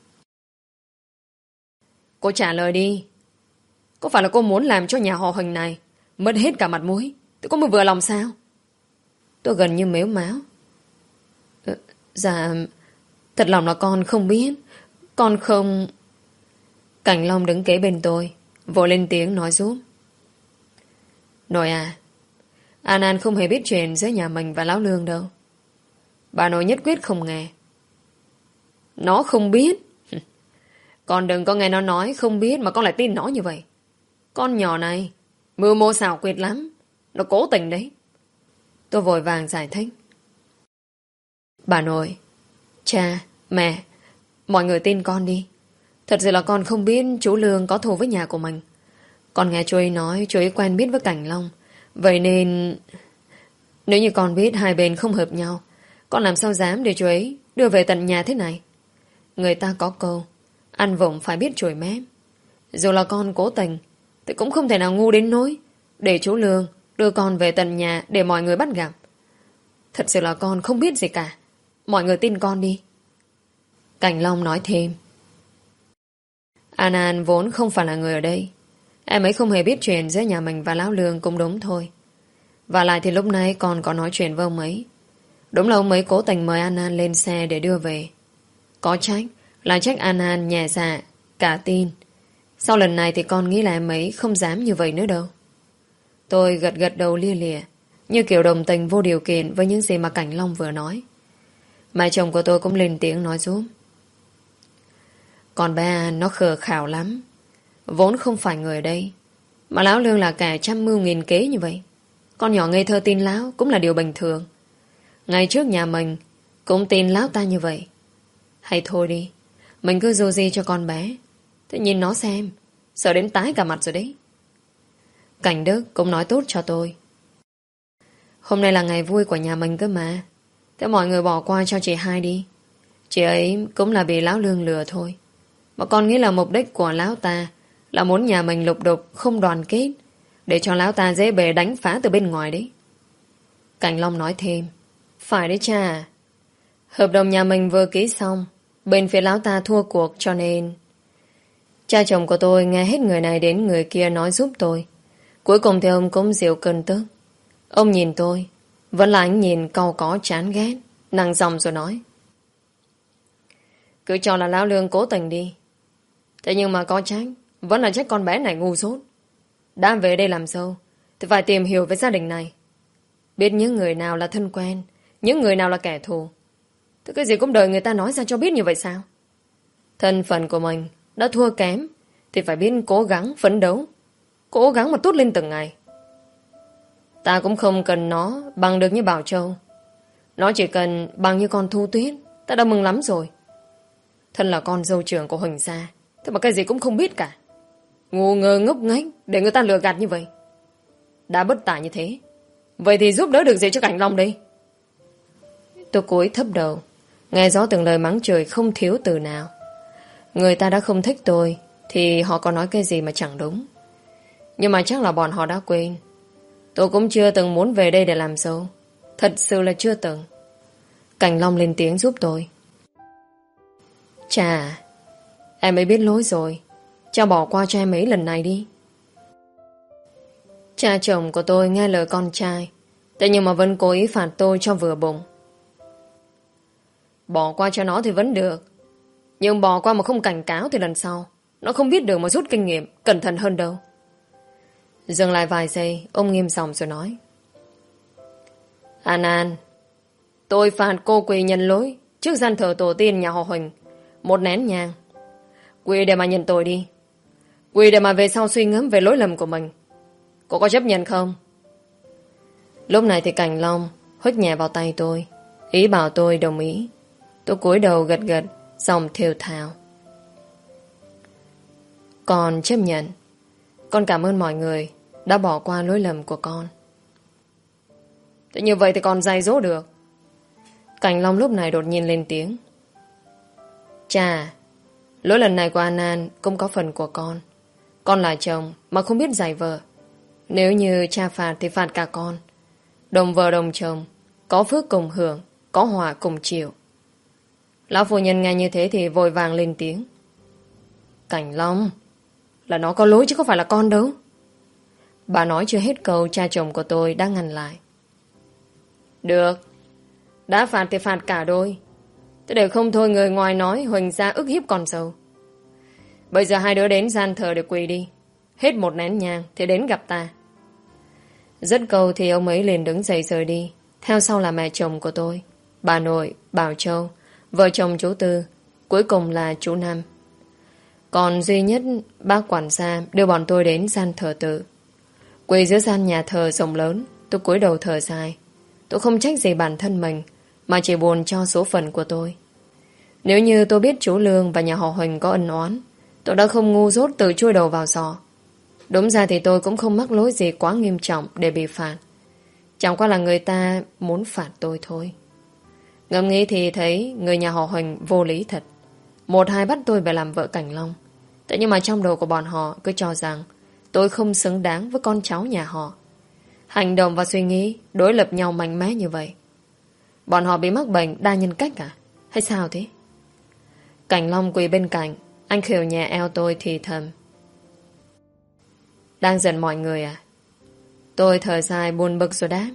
Cô trả lời đi. Có phải là cô muốn làm cho nhà họ Huỳnh này mất hết cả mặt mũi thì cô mới vừa lòng sao? Tôi gần như mếu máo. ờ, Dạ, thật lòng là con không biết. Con không... Cảnh Long đứng kế bên tôi, vội lên tiếng nói giúp. Nội à, An An không hề biết chuyện giữa nhà mình và Lão Lương đâu. Bà nội nhất quyết không nghe. Nó không biết? Con đừng có nghe nó nói không biết mà con lại tin nó như vậy. Con nhỏ này mưu mô xảo quyệt lắm. Nó cố tình đấy. Tôi vội vàng giải thích. Bà nội, cha, mẹ, mọi người tin con đi. Thật sự là con không biết chú Lương có thù với nhà của mình. Con nghe chú ấy nói chú ấy quen biết với Cảnh Long. Vậy nên... Nếu như con biết hai bên không hợp nhau, con làm sao dám để chú ấy đưa về tận nhà thế này? Người ta có câu ăn vụng phải biết chổi mép. Dù là con cố tình thì cũng không thể nào ngu đến nỗi để chú Lương đưa con về tận nhà để mọi người bắt gặp. Thật sự là con không biết gì cả. Mọi người tin con đi. Cảnh Long nói thêm. An An vốn không phải là người ở đây. Em ấy không hề biết chuyện giữa nhà mình và Lão Lương cũng đúng thôi. Và lại thì lúc nãy con có nói chuyện với ông ấy. Đúng là ông ấy cố tình mời An An lên xe để đưa về. Có trách là trách An An nhẹ dạ, cả tin. Sau lần này thì con nghĩ là em ấy không dám như vậy nữa đâu. Tôi gật gật đầu lia lịa, như kiểu đồng tình vô điều kiện với những gì mà Cảnh Long vừa nói. Mẹ chồng của tôi cũng lên tiếng nói giúp. Còn bé An nó khờ khảo lắm. Vốn không phải người ở đây, mà Lão Lương là kẻ trăm mưu nghìn kế như vậy. Con nhỏ ngây thơ tin Lão cũng là điều bình thường. Ngày trước nhà mình cũng tin Lão ta như vậy. Hay thôi đi, mình cứ dù gì cho con bé. Thế nhìn nó xem, sợ đến tái cả mặt rồi đấy. Cảnh Đức cũng nói tốt cho tôi. Hôm nay là ngày vui của nhà mình cơ mà. Thế mọi người bỏ qua cho chị hai đi. Chị ấy cũng là bị Lão Lương lừa thôi. Mà con nghĩ là mục đích của Lão ta là muốn nhà mình lục đục không đoàn kết, để cho Lão ta dễ bề đánh phá từ bên ngoài đấy. Cảnh Long nói thêm. Phải đấy cha. Hợp đồng nhà mình vừa ký xong, bên phía Lão ta thua cuộc cho nên... Cha chồng của tôi nghe hết người này đến người kia nói giúp tôi. Cuối cùng thì ông cũng dịu cơn tức. Ông nhìn tôi, vẫn là ánh nhìn cau có chán ghét, nặng giọng rồi nói. Cứ cho là Lão Lương cố tình đi. Thế nhưng mà có trách, vẫn là trách con bé này ngu dốt. Đã về đây làm dâu thì phải tìm hiểu về gia đình này. Biết những người nào là thân quen, những người nào là kẻ thù. Thế cái gì cũng đợi người ta nói ra cho biết như vậy sao? Thân phận của mình đã thua kém thì phải biết cố gắng phấn đấu, cố gắng mà tốt lên từng ngày. Ta cũng không cần nó bằng được như Bảo Châu. Nó chỉ cần bằng như con Thu Tuyết, ta đã mừng lắm rồi. Thân là con dâu trưởng của Huỳnh gia, thế mà cái gì cũng không biết cả. Ngu ngơ ngốc nghếch để người ta lừa gạt như vậy. Đã bất tài như thế, vậy thì giúp đỡ được gì cho Cảnh Long đây? Tôi cúi thấp đầu, nghe rõ từng lời mắng chửi không thiếu từ nào. Người ta đã không thích tôi thì họ có nói cái gì mà chẳng đúng. Nhưng mà chắc là bọn họ đã quên. Tôi cũng chưa từng muốn về đây để làm dâu. Thật sự là chưa từng. Cảnh Long lên tiếng giúp tôi. Chà, em ấy biết lỗi rồi. Cha bỏ qua cho em ấy lần này đi. Cha chồng của tôi nghe lời con trai, Thế nhưng mà vẫn cố ý phạt tôi cho vừa bụng. Bỏ qua cho nó thì vẫn được. Nhưng bỏ qua mà không cảnh cáo thì lần sau nó không biết được mà rút kinh nghiệm, cẩn thận hơn đâu. Dừng lại vài giây, ông nghiêm giọng rồi nói. An An, tôi phạt cô quỳ nhận lỗi trước gian thờ tổ tiên nhà họ Huỳnh. Một nén nhang. Quỳ để mà nhận tội đi. Quỳ để mà về sau suy ngẫm về lỗi lầm của mình. Cô có chấp nhận không? Lúc này thì Cảnh Long huých nhẹ vào tay tôi, ý bảo tôi đồng ý. Tôi cúi đầu gật gật, giọng thều thào. Con chấp nhận. Con cảm ơn mọi người đã bỏ qua lỗi lầm của con. Thế như vậy thì con dạy dỗ được. Cảnh Long lúc này đột nhiên lên tiếng. Chà, lỗi lần này của An An cũng có phần của con. Con là chồng mà không biết dạy vợ. Nếu như cha phạt thì phạt cả con. Đồng vợ đồng chồng, có phước cùng hưởng, có họa cùng chịu. Lão phu nhân nghe như thế thì vội vàng lên tiếng. Cảnh Long, là nó có lỗi chứ không phải là con đâu. Bà nói chưa hết câu, cha chồng của tôi đã ngăn lại. Được, đã phạt thì phạt cả đôi. Thế để không thôi người ngoài nói Huỳnh gia ức hiếp con dâu. Bây giờ hai đứa đến gian thờ để quỳ đi. Hết một nén nhang thì đến gặp ta. Dứt câu thì ông ấy liền đứng dậy rời đi. Theo sau là mẹ chồng của tôi, bà nội, Bảo Châu, vợ chồng chú Tư, cuối cùng là chú Năm. Còn duy nhất bác quản gia đưa bọn tôi đến gian thờ tự. Quỳ giữa gian nhà thờ rộng lớn, tôi cúi đầu thở dài. Tôi không trách gì bản thân mình, mà chỉ buồn cho số phận của tôi. Nếu như tôi biết chú Lương và nhà họ Huỳnh có ân oán, tôi đã không ngu dốt tự chui đầu vào giò. Đúng ra thì tôi cũng không mắc lỗi gì quá nghiêm trọng để bị phạt. Chẳng qua là người ta muốn phạt tôi thôi. Ngẫm nghĩ thì thấy người nhà họ Huỳnh vô lý thật. Một hai bắt tôi phải làm vợ Cảnh Long. Thế nhưng mà trong đầu của bọn họ cứ cho rằng tôi không xứng đáng với con cháu nhà họ. Hành động và suy nghĩ đối lập nhau mạnh mẽ như vậy. Bọn họ bị mắc bệnh đa nhân cách à? Hay sao thế? Cảnh Long quỳ bên cạnh, anh khều nhẹ eo tôi thì thầm. Đang giận mọi người à? Tôi thở dài buồn bực rồi đáp.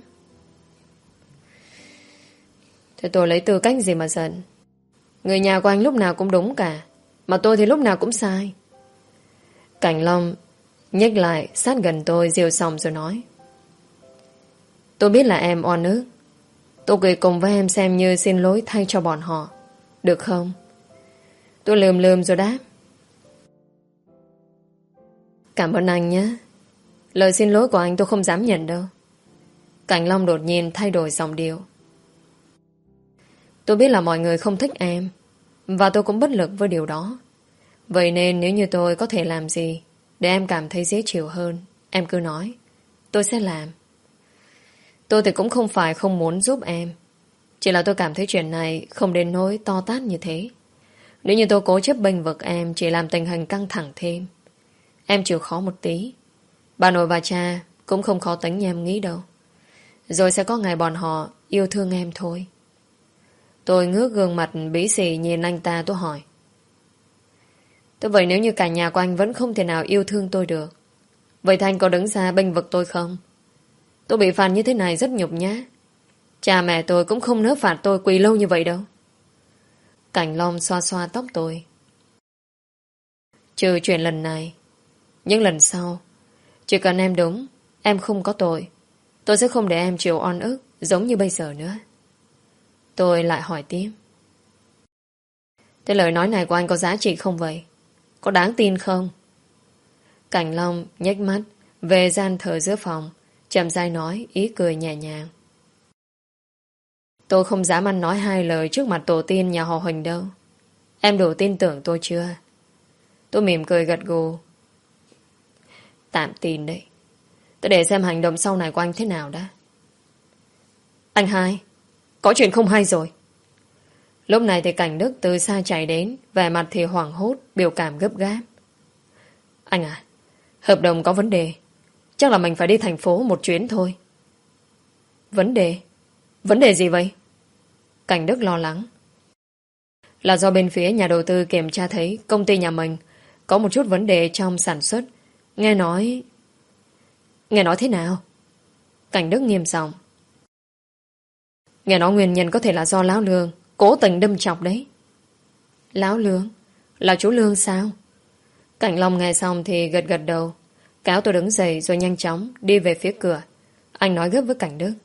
Thế tôi lấy tư cách gì mà giận? Người nhà của anh lúc nào cũng đúng cả, mà tôi thì lúc nào cũng sai. Cảnh Long nhếch lại sát gần tôi dìu xong rồi nói. Tôi biết là em oan ức. Tôi cười cùng với em xem như xin lỗi thay cho bọn họ, được không? Tôi lườm lườm rồi đáp. Cảm ơn anh nhé. Lời xin lỗi của anh tôi không dám nhận đâu. Cảnh Long đột nhiên thay đổi giọng điệu. Tôi biết là mọi người không thích em, và tôi cũng bất lực với điều đó. Vậy nên nếu như tôi có thể làm gì để em cảm thấy dễ chịu hơn, em cứ nói, tôi sẽ làm. Tôi thì cũng không phải không muốn giúp em, chỉ là tôi cảm thấy chuyện này không đến nỗi to tát như thế. Nếu như tôi cố chấp bênh vực em, chỉ làm tình hình căng thẳng thêm. Em chịu khó một tí. Bà nội và cha cũng không khó tính như em nghĩ đâu. Rồi sẽ có ngày bọn họ yêu thương em thôi. Tôi ngước gương mặt bí xì nhìn anh ta, tôi hỏi. Thế vậy nếu như cả nhà của anh vẫn không thể nào yêu thương tôi được, vậy thì anh có đứng ra bênh vực tôi không? Tôi bị phạt như thế này rất nhục nhã. Cha mẹ tôi cũng không nỡ phạt tôi quỳ lâu như vậy đâu. Cảnh Long xoa xoa tóc tôi. Trừ chuyện lần này, những lần sau, chỉ cần em đúng, em không có tội, tôi sẽ không để em chịu oan ức giống như bây giờ nữa. Tôi lại hỏi tiếp. Thế lời nói này của anh có giá trị không vậy? Có đáng tin không? Cảnh Long nhếch mắt về gian thờ giữa phòng, chậm rãi nói, ý cười nhẹ nhàng. Tôi không dám ăn nói hai lời trước mặt tổ tiên nhà họ Huỳnh đâu. Em đủ tin tưởng tôi chưa? Tôi mỉm cười gật gù. Tạm tin đấy. Tôi để xem hành động sau này của anh thế nào đã. Anh hai, có chuyện không hay rồi. Lúc này thì Cảnh Đức từ xa chạy đến, vẻ mặt thì hoảng hốt, biểu cảm gấp gáp. Anh à, hợp đồng có vấn đề. Chắc là mình phải đi thành phố một chuyến thôi. Vấn đề? Vấn đề gì vậy? Cảnh Đức lo lắng. Là do bên phía nhà đầu tư kiểm tra thấy công ty nhà mình có một chút vấn đề trong sản xuất. Nghe nói... Nghe nói thế nào? Cảnh Đức nghiêm giọng. Nghe nói nguyên nhân có thể là do Lão Lương cố tình đâm chọc đấy. Lão Lương? Là chú Lương sao? Cảnh Long nghe xong thì gật gật đầu, kéo tôi đứng dậy rồi nhanh chóng đi về phía cửa. Anh nói gấp với Cảnh Đức.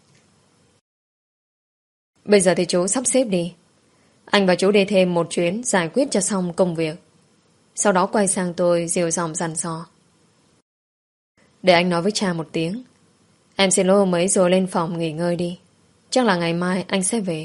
Bây giờ thì chú sắp xếp đi. Anh và chú đi thêm một chuyến giải quyết cho xong công việc. Sau đó quay sang tôi dịu giọng dặn dò. Để anh nói với cha một tiếng. Em xin lỗi hôm ấy rồi lên phòng nghỉ ngơi đi. Chắc là ngày mai anh sẽ về.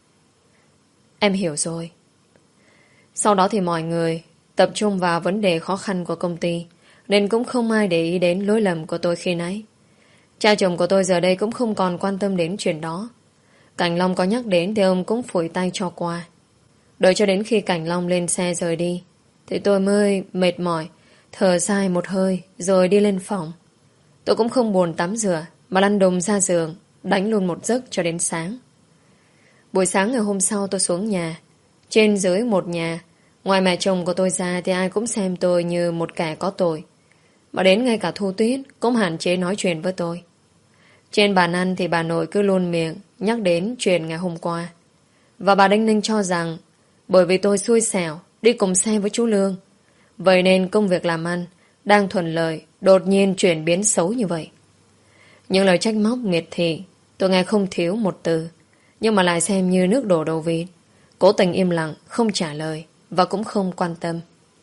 Em hiểu rồi. Sau đó thì mọi người tập trung vào vấn đề khó khăn của công ty, nên cũng không ai để ý đến lỗi lầm của tôi khi nãy. Cha chồng của tôi giờ đây cũng không còn quan tâm đến chuyện đó. Cảnh Long có nhắc đến thì ông cũng phủi tay cho qua. Đợi cho đến khi Cảnh Long lên xe rời đi thì tôi mới mệt mỏi, thở dài một hơi rồi đi lên phòng. Tôi cũng không buồn tắm rửa mà lăn đùng ra giường, đánh luôn một giấc cho đến sáng. Buổi sáng ngày hôm sau tôi xuống nhà. Trên dưới một nhà, ngoài mẹ chồng của tôi ra thì ai cũng xem tôi như một kẻ có tội. Mà đến ngay cả Thu Tuyết cũng hạn chế nói chuyện với tôi. Trên bàn ăn thì bà nội cứ luôn miệng nhắc đến chuyện ngày hôm qua. Và bà Đinh Ninh cho rằng bởi vì tôi xui xẻo đi cùng xe với chú Lương, vậy nên công việc làm ăn đang thuận lợi đột nhiên chuyển biến xấu như vậy. Những lời trách móc miệt thị tôi nghe không thiếu một từ, nhưng mà lại xem như nước đổ đầu vịt. Cố tình im lặng, không trả lời và cũng không quan tâm.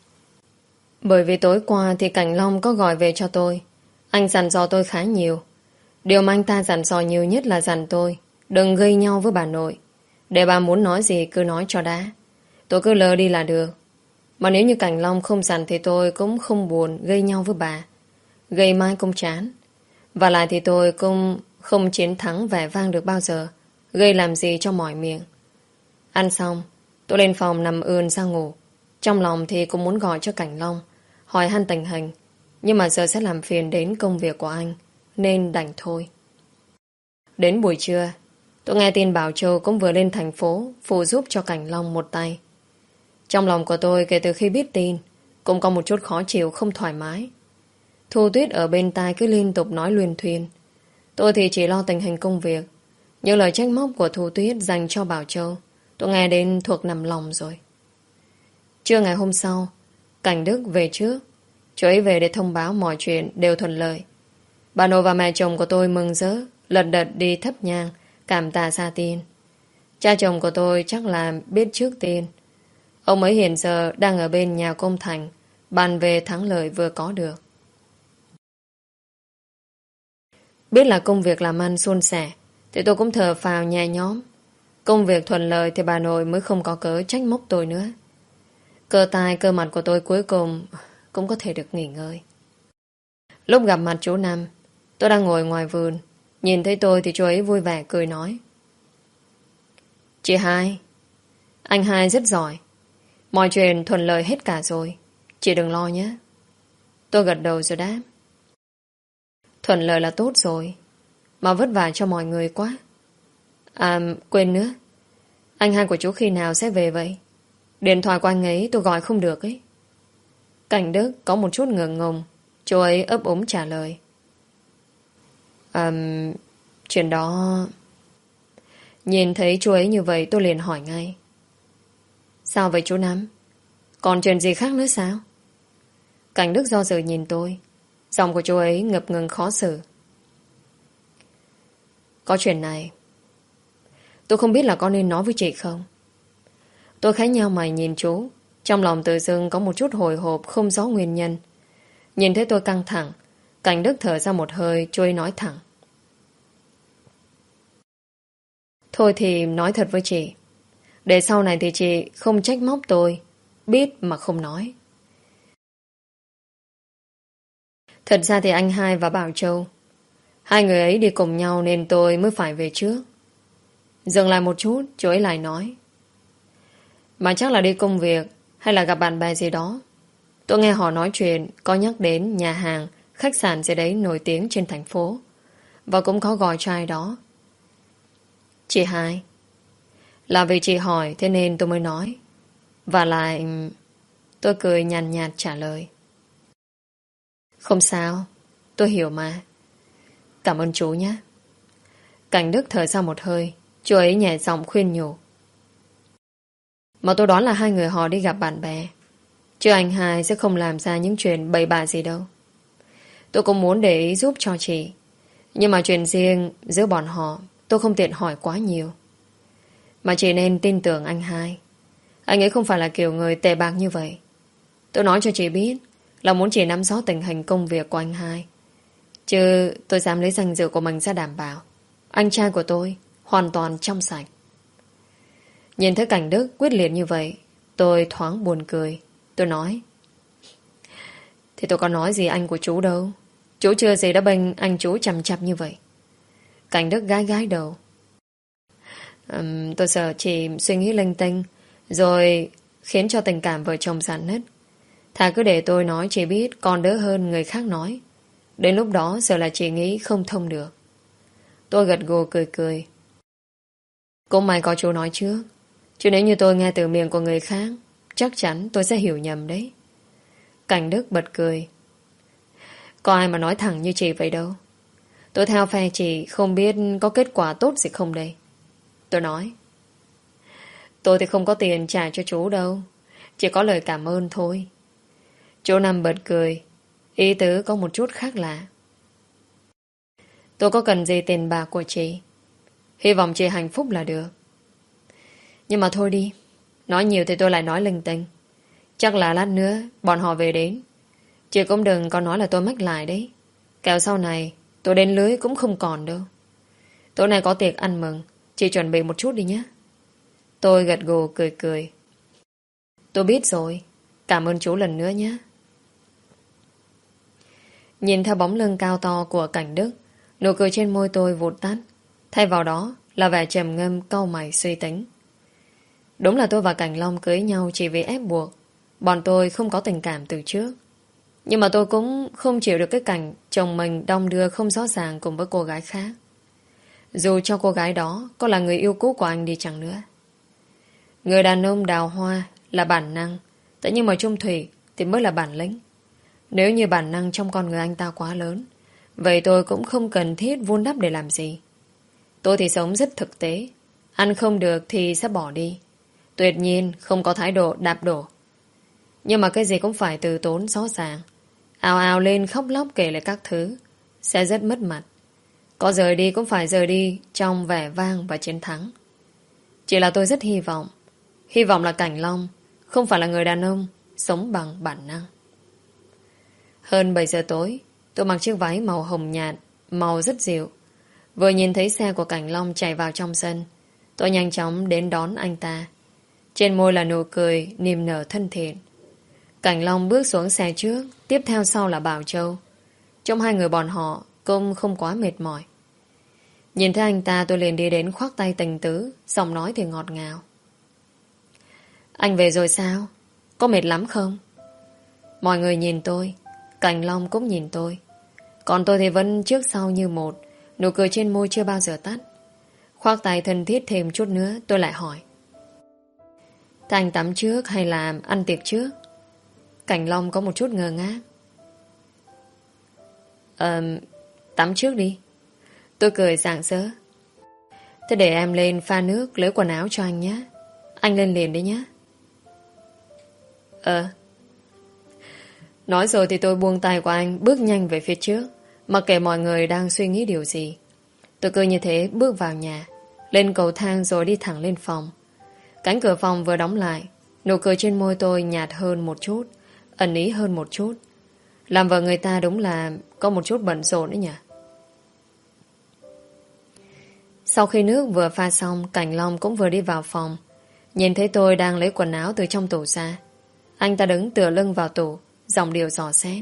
Bởi vì tối qua thì Cảnh Long có gọi về cho tôi. Anh dặn dò tôi khá nhiều. Điều mà anh ta dặn dò nhiều nhất là dặn tôi đừng gây nhau với bà nội. Để bà muốn nói gì cứ nói cho đã. Tôi cứ lơ đi là được. Mà nếu như Cảnh Long không dặn thì tôi cũng không buồn gây nhau với bà. Gây mai cũng chán. Và lại thì tôi cũng không chiến thắng vẻ vang được bao giờ. Gây làm gì cho mỏi miệng. Ăn xong, tôi lên phòng nằm ườn ra ngủ. Trong lòng thì cũng muốn gọi cho Cảnh Long, hỏi han tình hình. Nhưng mà giờ sẽ làm phiền đến công việc của anh, nên đành thôi. Đến buổi trưa, tôi nghe tin Bảo Châu cũng vừa lên thành phố phụ giúp cho Cảnh Long một tay. Trong lòng của tôi kể từ khi biết tin cũng có một chút khó chịu, không thoải mái. Thu Tuyết ở bên tai cứ liên tục nói luyên thuyên. Tôi thì chỉ lo tình hình công việc. Những lời trách móc của Thu Tuyết dành cho Bảo Châu tôi nghe đến thuộc nằm lòng rồi. Trưa ngày hôm sau, Cảnh Đức về trước. Chú ấy về để thông báo mọi chuyện đều thuận lợi. Bà nội và mẹ chồng của tôi mừng rỡ, lật đật đi thắp nhang cảm tạ Sa Tiên. Cha chồng của tôi chắc là biết trước tiên. Ông ấy hiện giờ đang ở bên nhà công Thành, bàn về thắng lợi vừa có được. Biết là công việc làm ăn suôn sẻ thì tôi cũng thở phào nhẹ nhõm. Công việc thuận lợi thì bà nội mới không có cớ trách móc tôi nữa. Cơ tai cơ mặt của tôi cuối cùng cũng có thể được nghỉ ngơi. Lúc gặp mặt chú Năm, tôi đang ngồi ngoài vườn. Nhìn thấy tôi thì chú ấy vui vẻ cười nói: Chị Hai, anh Hai rất giỏi. Mọi chuyện thuận lợi hết cả rồi. Chị đừng lo nhé. Tôi gật đầu rồi đáp: Thuận lợi là tốt rồi, mà vất vả cho mọi người quá. À quên nữa, anh Hai của chú khi nào sẽ về vậy? Điện thoại của anh ấy tôi gọi không được ấy. Cảnh Đức có một chút ngượng ngùng. Chú ấy ấp úng trả lời: À, chuyện đó... Nhìn thấy chú ấy như vậy tôi liền hỏi ngay: Sao vậy chú Năm? Còn chuyện gì khác nữa sao? Cảnh Đức do dự nhìn tôi. Giọng của chú ấy ngập ngừng khó xử. Có chuyện này, tôi không biết là có nên nói với chị không. Tôi khá nheo mày nhìn chú. Trong lòng tự dưng có một chút hồi hộp không rõ nguyên nhân. Nhìn thấy tôi căng thẳng, Cảnh Đức thở ra một hơi. Chú ấy nói thẳng: Thôi thì nói thật với chị, để sau này thì chị không trách móc tôi biết mà không nói. Thật ra thì anh Hai và Bảo Châu, hai người ấy đi cùng nhau nên tôi mới phải về trước. Dừng lại một chút, chú ấy lại nói: Mà chắc là đi công việc hay là gặp bạn bè gì đó. Tôi nghe họ nói chuyện có nhắc đến nhà hàng, khách sạn gì đấy nổi tiếng trên thành phố, và cũng có gọi cho ai đó. Chị Hai, là vì chị hỏi thế nên tôi mới nói. Và lại... Tôi cười nhàn nhạt, nhạt trả lời: Không sao, tôi hiểu mà. Cảm ơn chú nhé. Cảnh Đức thở ra một hơi. Chú ấy nhẹ giọng khuyên nhủ. Mà tôi đoán là hai người họ đi gặp bạn bè, chứ anh hai sẽ không làm ra những chuyện bậy bạ gì đâu. Tôi cũng muốn để ý giúp cho chị, nhưng mà chuyện riêng giữa bọn họ tôi không tiện hỏi quá nhiều. Mà chị nên tin tưởng anh hai. Anh ấy không phải là kiểu người tệ bạc như vậy. Tôi nói cho chị biết là muốn chị nắm rõ tình hình công việc của anh hai, chứ tôi dám lấy danh dự của mình ra đảm bảo anh trai của tôi hoàn toàn trong sạch. Nhìn thấy cảnh Đức quyết liệt như vậy, tôi thoáng buồn cười. Tôi nói, thì tôi có nói gì anh của chú đâu. Chú chưa gì đã bênh anh chú chằm chặp như vậy. Cảnh Đức gái gái đầu. Um, tôi sợ chị suy nghĩ linh tinh, rồi khiến cho tình cảm vợ chồng rạn nứt. Thà cứ để tôi nói chị biết còn đỡ hơn người khác nói. Đến lúc đó sợ là chị nghĩ không thông được. Tôi gật gù cười cười. Cũng may có chú nói trước, chứ nếu như tôi nghe từ miệng của người khác, chắc chắn tôi sẽ hiểu nhầm đấy. Cảnh Đức bật cười. Có ai mà nói thẳng như chị vậy đâu. Tôi theo phe chị không biết có kết quả tốt gì không đây. Tôi nói, tôi thì không có tiền trả cho chú đâu, chỉ có lời cảm ơn thôi. Chú Năm bật cười, ý tứ có một chút khác lạ. Tôi có cần gì tiền bạc của chị, hy vọng chị hạnh phúc là được. Nhưng mà thôi đi, nói nhiều thì tôi lại nói linh tinh. Chắc là lát nữa bọn họ về đến, chị cũng đừng có nói là tôi mách lại đấy. Kẻo sau này tôi đến lưới cũng không còn đâu. Tối nay có tiệc ăn mừng, chị chuẩn bị một chút đi nhé. Tôi gật gù cười cười. Tôi biết rồi, cảm ơn chú lần nữa nhé. Nhìn theo bóng lưng cao to của Cảnh Đức, nụ cười trên môi tôi vụt tắt. Thay vào đó là vẻ trầm ngâm cau mày suy tính. Đúng là tôi và Cảnh Long cưới nhau chỉ vì ép buộc. Bọn tôi không có tình cảm từ trước. Nhưng mà tôi cũng không chịu được cái cảnh chồng mình đong đưa không rõ ràng cùng với cô gái khác. Dù cho cô gái đó có là người yêu cũ của anh đi chăng nữa. Người đàn ông đào hoa là bản năng, thế nhưng mà chung thủy thì mới là bản lĩnh. Nếu như bản năng trong con người anh ta quá lớn, vậy tôi cũng không cần thiết vun đắp để làm gì. Tôi thì sống rất thực tế. Ăn không được thì sẽ bỏ đi. Tuyệt nhiên không có thái độ đạp đổ. Nhưng mà cái gì cũng phải từ tốn rõ ràng. Ào ào lên khóc lóc kể lại các thứ sẽ rất mất mặt. Có rời đi cũng phải rời đi trong vẻ vang và chiến thắng. Chỉ là tôi rất hy vọng Hy vọng là Cảnh Long không phải là người đàn ông sống bằng bản năng. Hơn bảy giờ tối, tôi mặc chiếc váy màu hồng nhạt, màu rất dịu. Vừa nhìn thấy xe của Cảnh Long chạy vào trong sân, tôi nhanh chóng đến đón anh ta. Trên môi là nụ cười niềm nở thân thiện. Cảnh Long bước xuống xe trước, tiếp theo sau là Bảo Châu. Trong hai người bọn họ cũng không quá mệt mỏi. Nhìn thấy anh ta tôi liền đi đến khoác tay tình tứ, giọng nói thì ngọt ngào. Anh về rồi sao? Có mệt lắm không? Mọi người nhìn tôi, Cảnh Long cũng nhìn tôi. Còn tôi thì vẫn trước sau như một, nụ cười trên môi chưa bao giờ tắt. Khoác tay thân thiết thêm chút nữa, tôi lại hỏi. Thế anh tắm trước hay là ăn tiệc trước? Cảnh Long có một chút ngơ ngác. Ờ, tắm trước đi. Tôi cười rạng rỡ. Thế để em lên pha nước lấy quần áo cho anh nhé. Anh lên liền đi nhé. Ờ. Nói rồi thì tôi buông tay của anh, bước nhanh về phía trước, mặc kệ mọi người đang suy nghĩ điều gì. Tôi cứ như thế bước vào nhà, lên cầu thang rồi đi thẳng lên phòng. Cánh cửa phòng vừa đóng lại, nụ cười trên môi tôi nhạt hơn một chút, ẩn ý hơn một chút. Làm vợ người ta đúng là có một chút bận rộn đấy nhỉ. Sau khi nước vừa pha xong, Cảnh Long cũng vừa đi vào phòng. Nhìn thấy tôi đang lấy quần áo từ trong tủ ra, anh ta đứng tựa lưng vào tủ, giọng điệu dò xét.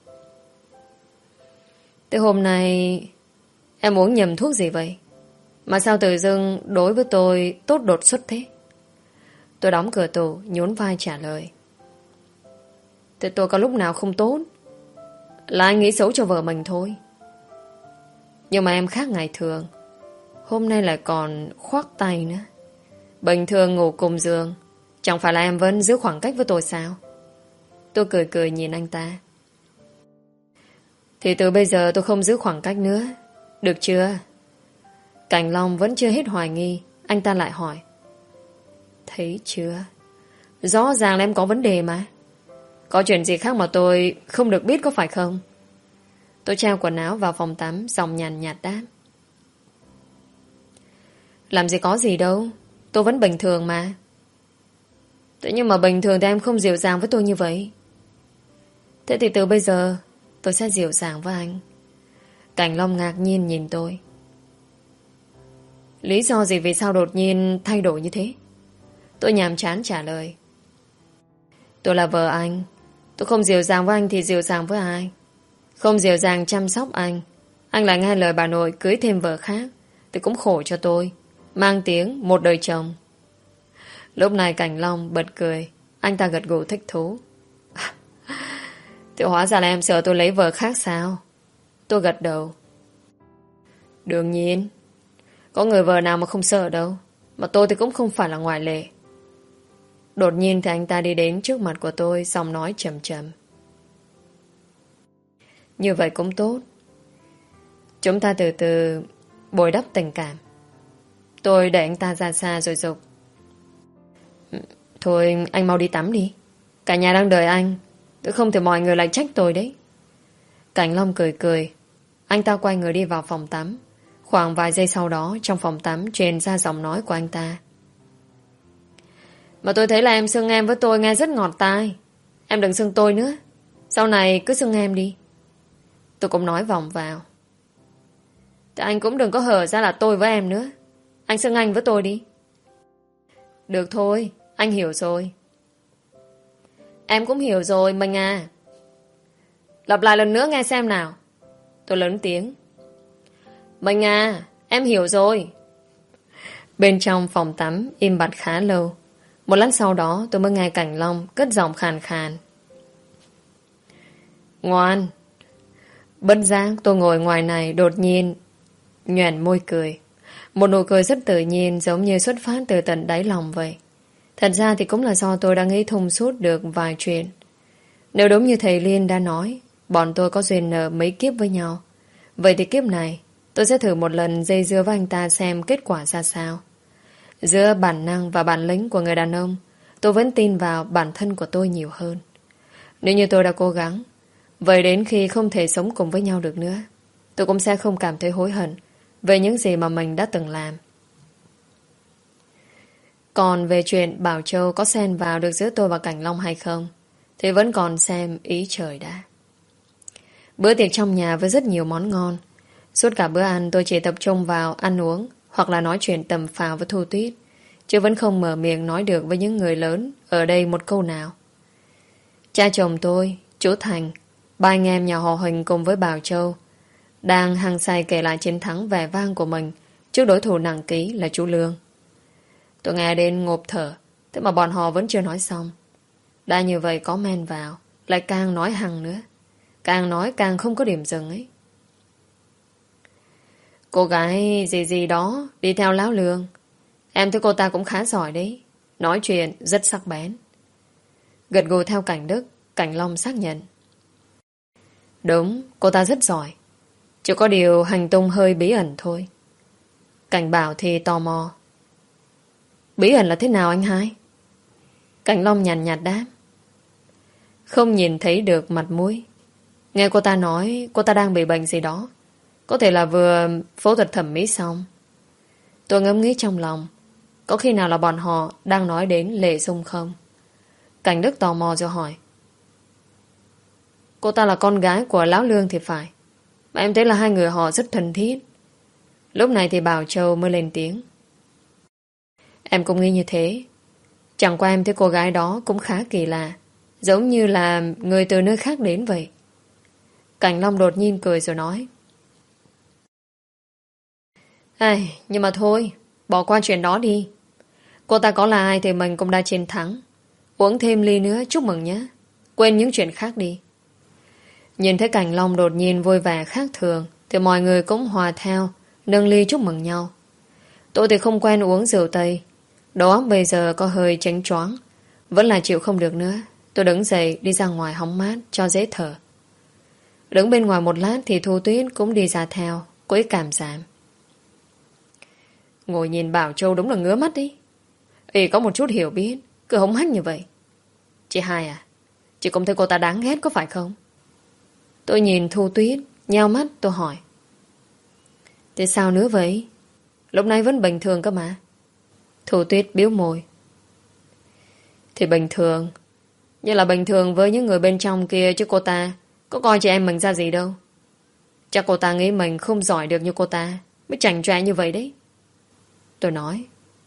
Thế hôm nay em uống nhầm thuốc gì vậy? Mà sao tự dưng đối với tôi tốt đột xuất thế? Tôi đóng cửa tủ, nhún vai trả lời. Thế tôi có lúc nào không tốt? Là anh nghĩ xấu cho vợ mình thôi. Nhưng mà em khác ngày thường. Hôm nay lại còn khoác tay nữa. Bình thường ngủ cùng giường, chẳng phải là em vẫn giữ khoảng cách với tôi sao? Tôi cười cười nhìn anh ta. Thì từ bây giờ tôi không giữ khoảng cách nữa, được chưa? Cảnh Long vẫn chưa hết hoài nghi, Anh ta lại hỏi. Thấy chưa? Rõ ràng là em có vấn đề mà. Có chuyện gì khác mà tôi không được biết có phải không? Tôi treo quần áo vào phòng tắm, giọng nhàn nhạt đáp. Làm gì có gì đâu. Tôi vẫn bình thường mà. Thế nhưng mà bình thường thì em không dịu dàng với tôi như vậy. Thế thì từ bây giờ tôi sẽ dịu dàng với anh. Cảnh Long ngạc nhiên nhìn tôi. Lý do gì vì sao đột nhiên thay đổi như thế? Tôi nhàm chán trả lời. Tôi là vợ anh. Tôi không dịu dàng với anh thì dịu dàng với ai? Không dịu dàng chăm sóc anh, anh lại nghe lời bà nội cưới thêm vợ khác, thì cũng khổ cho tôi. Mang tiếng một đời chồng. Lúc này Cảnh Long bật cười. Anh ta gật gù thích thú. Thì hóa ra là em sợ tôi lấy vợ khác sao? Tôi gật đầu. Đương nhiên. Có người vợ nào mà không sợ đâu. Mà tôi thì cũng không phải là ngoại lệ. Đột nhiên thì anh ta đi đến trước mặt của tôi, giọng nói trầm trầm. Như vậy cũng tốt. Chúng ta từ từ bồi đắp tình cảm. Tôi đẩy anh ta ra xa rồi dục. Thôi anh mau đi tắm đi. Cả nhà đang đợi anh. Nếu không thì mọi người lại trách tôi đấy. Cảnh Long cười cười. Anh ta quay người đi vào phòng tắm. Khoảng vài giây sau đó, trong phòng tắm truyền ra giọng nói của anh ta. Mà tôi thấy là em xưng em với tôi nghe rất ngọt tai. Em đừng xưng tôi nữa. Sau này cứ xưng em đi. Tôi cũng nói vòng vào. Thì anh cũng đừng có hở ra là tôi với em nữa. Anh xưng anh với tôi đi. Được thôi, anh hiểu rồi. Em cũng hiểu rồi, mình à. Lặp lại lần nữa nghe xem nào. Tôi lớn tiếng. Mình à, em hiểu rồi. Bên trong phòng tắm im bặt khá lâu. Một lát sau đó tôi mới nghe Cảnh Long cất giọng khàn khàn. Ngoan. Bất giác tôi ngồi ngoài này đột nhiên nhoẻn môi cười. Một nụ cười rất tự nhiên, giống như xuất phát từ tận đáy lòng vậy. Thật ra thì cũng là do tôi đã nghĩ thông suốt được vài chuyện. Nếu đúng như thầy Liên đã nói, bọn tôi có duyên nợ mấy kiếp với nhau, vậy thì kiếp này tôi sẽ thử một lần dây dưa với anh ta xem kết quả ra sao. Giữa bản năng và bản lĩnh của người đàn ông, tôi vẫn tin vào bản thân của tôi nhiều hơn. Nếu như tôi đã cố gắng, vậy đến khi không thể sống cùng với nhau được nữa, tôi cũng sẽ không cảm thấy hối hận về những gì mà mình đã từng làm. Còn về chuyện Bảo Châu có xen vào được giữa tôi và Cảnh Long hay không, thì vẫn còn xem ý trời đã. Bữa tiệc trong nhà với rất nhiều món ngon. Suốt cả bữa ăn tôi chỉ tập trung vào ăn uống hoặc là nói chuyện tầm phào với Thu Tuyết, chứ vẫn không mở miệng nói được với những người lớn ở đây một câu nào. Cha chồng tôi, chú Thành, ba anh em nhà họ Huỳnh cùng với Bảo Châu đang hăng say kể lại chiến thắng vẻ vang của mình trước đối thủ nặng ký là chú Lương. Tôi nghe đến ngộp thở, thế mà bọn họ vẫn chưa nói xong. Đã như vậy có men vào, lại càng nói hăng nữa. Càng nói càng không có điểm dừng ấy. Cô gái gì gì đó đi theo Lão Lương. Em thấy cô ta cũng khá giỏi đấy. Nói chuyện rất sắc bén. Gật gù theo Cảnh Đức, Cảnh Long xác nhận. Đúng, cô ta rất giỏi. Chỉ có điều hành tung hơi bí ẩn thôi. Cảnh Bảo thì tò mò. Bí ẩn là thế nào anh hai? Cảnh Long nhàn nhạt đáp. Không nhìn thấy được mặt mũi. Nghe cô ta nói cô ta đang bị bệnh gì đó. Có thể là vừa phẫu thuật thẩm mỹ xong. Tôi ngẫm nghĩ trong lòng, có khi nào là bọn họ đang nói đến Lệ Dung không? Cảnh Đức tò mò rồi hỏi. Cô ta là con gái của Lão Lương thì phải. Mà em thấy là hai người họ rất thân thiết. Lúc này thì Bảo Châu mới lên tiếng. Em cũng nghĩ như thế. Chẳng qua em thấy cô gái đó cũng khá kỳ lạ, giống như là người từ nơi khác đến vậy. Cảnh Long đột nhiên cười rồi nói. Ai, nhưng mà thôi, bỏ qua chuyện đó đi. Cô ta có là ai thì mình cũng đã chiến thắng. Uống thêm ly nữa chúc mừng nhé. Quên những chuyện khác đi. Nhìn thấy Cảnh Long đột nhiên vui vẻ khác thường, thì mọi người cũng hòa theo, nâng ly chúc mừng nhau. Tôi thì không quen uống rượu Tây. Đầu óc bây giờ có hơi chánh choáng, vẫn là chịu không được nữa. Tôi đứng dậy đi ra ngoài hóng mát cho dễ thở. Đứng bên ngoài một lát thì Thu Tuyết cũng đi ra theo, cô ấy cảm giảm. Ngồi nhìn Bảo Châu đúng là ngứa mắt đi. Ý có một chút hiểu biết, cứ hống hách như vậy. Chị hai à, chị cũng thấy cô ta đáng ghét có phải không? Tôi nhìn Thu Tuyết, nheo mắt tôi hỏi. Thế sao nữa vậy? Lúc này vẫn bình thường cơ mà. Thu Tuyết biếu môi. Thì bình thường, như là bình thường với những người bên trong kia, chứ cô ta có coi chị em mình ra gì đâu. Chắc cô ta nghĩ mình không giỏi được như cô ta mới chảnh chọe như vậy đấy. Tôi nói.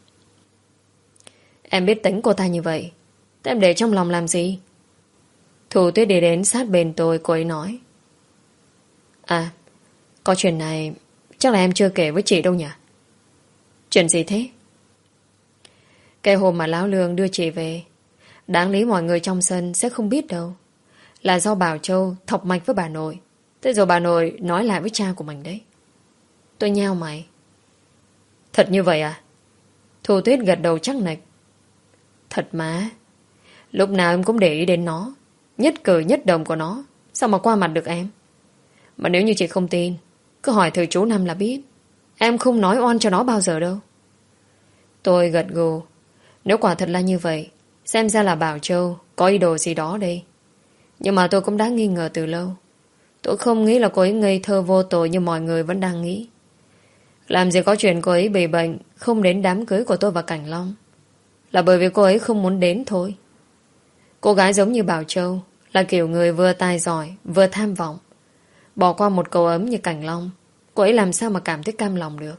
Em biết tính cô ta như vậy, thế em để trong lòng làm gì? Thu Tuyết đi đến sát bên tôi, cô ấy nói. À, có chuyện này chắc là em chưa kể với chị đâu nhỉ? Chuyện gì thế? Cái hôm mà Lão Lương đưa chị về, đáng lý mọi người trong sân sẽ không biết đâu. Là do Bảo Châu thọc mạch với bà nội. Thế rồi bà nội nói lại với cha của mình đấy. Tôi nhao mày. Thật như vậy à? Thu Tuyết gật đầu chắc nịch. Thật mà. Lúc nào em cũng để ý đến nó, nhất cử nhất động của nó, sao mà qua mặt được em? Mà nếu như chị không tin, cứ hỏi thử chú Năm là biết. Em không nói oan cho nó bao giờ đâu. Tôi gật gù. Nếu quả thật là như vậy, xem ra là Bảo Châu có ý đồ gì đó đây. Nhưng mà tôi cũng đã nghi ngờ từ lâu. Tôi không nghĩ là cô ấy ngây thơ vô tội như mọi người vẫn đang nghĩ. Làm gì có chuyện cô ấy bị bệnh không đến đám cưới của tôi và Cảnh Long. Là bởi vì cô ấy không muốn đến thôi. Cô gái giống như Bảo Châu là kiểu người vừa tài giỏi vừa tham vọng. Bỏ qua một cậu ấm như Cảnh Long, cô ấy làm sao mà cảm thấy cam lòng được.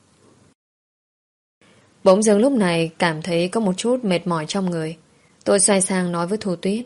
Bỗng dưng lúc này cảm thấy có một chút mệt mỏi trong người. Tôi xoay sang nói với Thu Tuyết.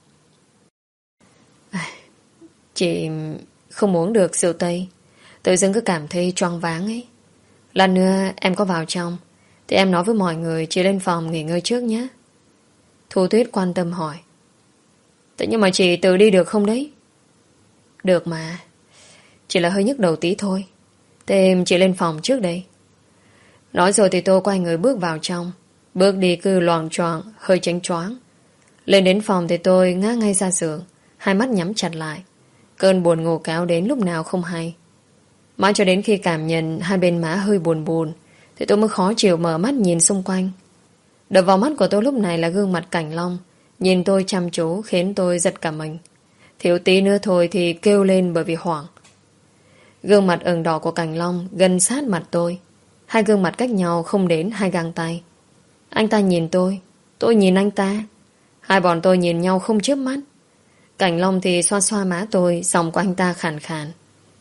À, chị không uống được rượu Tây, tự dưng cứ cảm thấy choáng váng ấy. Lần nữa em có vào trong thì em nói với mọi người chị lên phòng nghỉ ngơi trước nhé. Thu Tuyết quan tâm hỏi. Thế nhưng mà chị tự đi được không đấy? Được mà, chỉ là hơi nhức đầu tí thôi. Thế chị lên phòng trước đây. Nói rồi thì tôi quay người bước vào trong. Bước đi cứ loạng choạng, hơi chánh choáng. Lên đến phòng thì tôi ngã ngay ra giường, hai mắt nhắm chặt lại. Cơn buồn ngủ kéo đến lúc nào không hay. Mãi cho đến khi cảm nhận hai bên má hơi buồn buồn thì tôi mới khó chịu mở mắt nhìn xung quanh. Đập vào mắt của tôi lúc này là gương mặt Cảnh Long, nhìn tôi chăm chú khiến tôi giật cả mình. Thiếu tí nữa thôi thì kêu lên bởi vì hoảng. Gương mặt ửng đỏ của Cảnh Long gần sát mặt tôi. Hai gương mặt cách nhau không đến hai gang tay. Anh ta nhìn tôi, tôi nhìn anh ta. Hai bọn tôi nhìn nhau không chớp mắt. Cảnh Long thì xoa xoa má tôi, giọng của anh ta khàn khàn.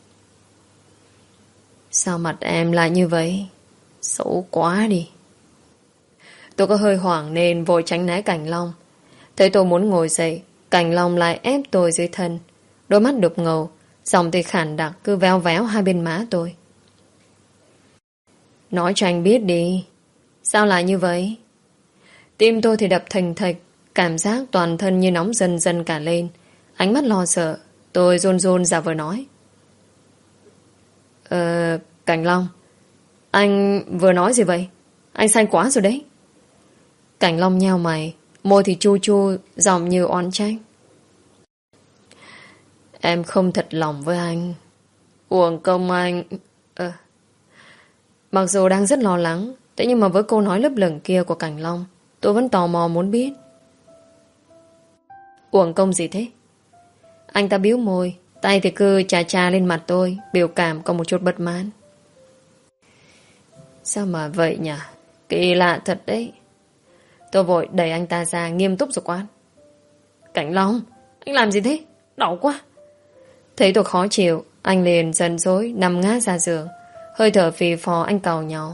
Sao mặt em lại như vậy? Xấu quá đi. Tôi có hơi hoảng nên vội tránh né Cảnh Long. Thấy tôi muốn ngồi dậy, Cảnh Long lại ép tôi dưới thân. Đôi mắt đục ngầu, giọng thì khản đặc cứ véo véo hai bên má tôi. Nói cho anh biết đi, sao lại như vậy? Tim tôi thì đập thình thịch, cảm giác toàn thân như nóng dần dần cả lên. Ánh mắt lo sợ, tôi run run giả vờ nói. Ờ, Cảnh Long, anh vừa nói gì vậy? Anh xanh quá rồi đấy. Cảnh Long nheo mày, môi thì chu chu, giọng như oán trách. Em không thật lòng với anh. Uổng công anh. Ờ. Mặc dù đang rất lo lắng, thế nhưng mà với câu nói lấp lửng kia của Cảnh Long, tôi vẫn tò mò muốn biết. Uổng công gì thế? Anh ta biếu môi, tay thì cứ chà chà lên mặt tôi, biểu cảm có một chút bất mãn. Sao mà vậy nhỉ? Kỳ lạ thật đấy. Tôi vội đẩy anh ta ra, nghiêm túc rồi quát. Cảnh Long, anh làm gì thế? Đau quá. Thấy tôi khó chịu, anh liền giận dỗi nằm ngã ra giường. Hơi thở phì phò anh càu nhau.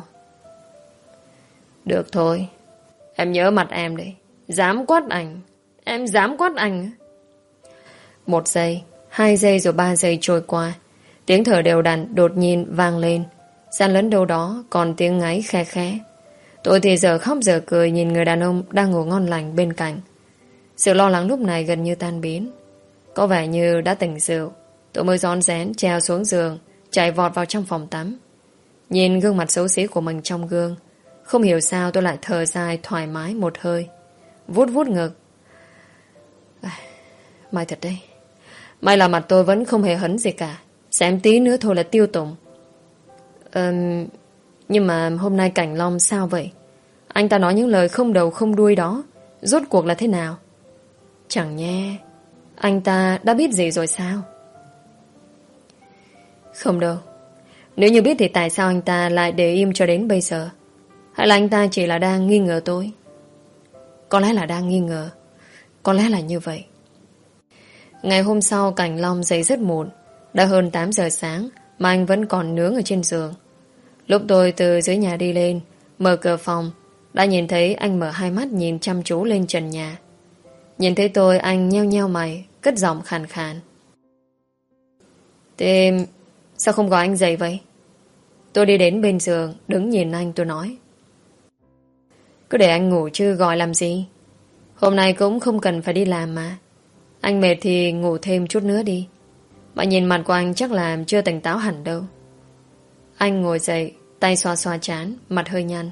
Được thôi, em nhớ mặt em đấy. Dám quát anh. Em dám quát anh. Một giây, hai giây rồi ba giây trôi qua. Tiếng thở đều đặn đột nhiên vang lên. Gian lẫn đâu đó còn tiếng ngáy khe khẽ. Tôi thì giờ khóc giờ cười nhìn người đàn ông đang ngủ ngon lành bên cạnh. Sự lo lắng lúc này gần như tan biến. Có vẻ như đã tỉnh rượu. Tôi mới rón rén treo xuống giường, chạy vọt vào trong phòng tắm. Nhìn gương mặt xấu xí của mình trong gương, không hiểu sao tôi lại thở dài thoải mái một hơi. Vuốt vuốt ngực. À, may thật đấy. May là mặt tôi vẫn không hề hấn gì cả. Xem tí nữa thôi là tiêu tùng. Ừm, Nhưng mà hôm nay Cảnh Long sao vậy? Anh ta nói những lời không đầu không đuôi đó, rốt cuộc là thế nào? Chẳng nhẽ anh ta đã biết gì rồi sao? Không đâu. Nếu như biết thì tại sao anh ta lại để im cho đến bây giờ? Hay là anh ta chỉ là đang nghi ngờ tôi? Có lẽ là đang nghi ngờ. Có lẽ là như vậy. Ngày hôm sau Cảnh Long dậy rất muộn. Đã hơn tám giờ sáng mà anh vẫn còn nướng ở trên giường. Lúc tôi từ dưới nhà đi lên, mở cửa phòng, đã nhìn thấy anh mở hai mắt nhìn chăm chú lên trần nhà. Nhìn thấy tôi, anh nheo nheo mày, cất giọng khàn khàn. Thế sao không gọi anh dậy vậy? Tôi đi đến bên giường, đứng nhìn anh, tôi nói. Cứ để anh ngủ chứ gọi làm gì? Hôm nay cũng không cần phải đi làm mà. Anh mệt thì ngủ thêm chút nữa đi. Mà nhìn mặt của anh chắc là chưa tỉnh táo hẳn đâu. Anh ngồi dậy, tay xoa xoa trán, mặt hơi nhăn.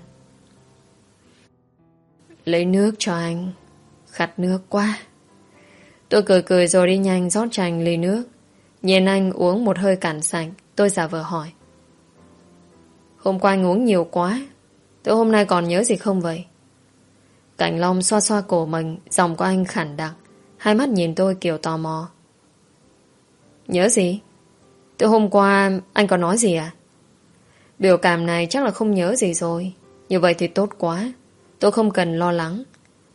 Lấy nước cho anh. Khát nước quá. Tôi cười cười rồi đi nhanh rót cho anh ly nước. Nhìn anh uống một hơi cạn sạch, tôi giả vờ hỏi. Hôm qua anh uống nhiều quá. Tôi hôm nay còn nhớ gì không vậy? Cảnh Long xoa xoa cổ mình, giọng của anh khản đặc. Hai mắt nhìn tôi kiểu tò mò. Nhớ gì? Từ hôm qua anh có nói gì à? Biểu cảm này chắc là không nhớ gì rồi. Như vậy thì tốt quá. Tôi không cần lo lắng.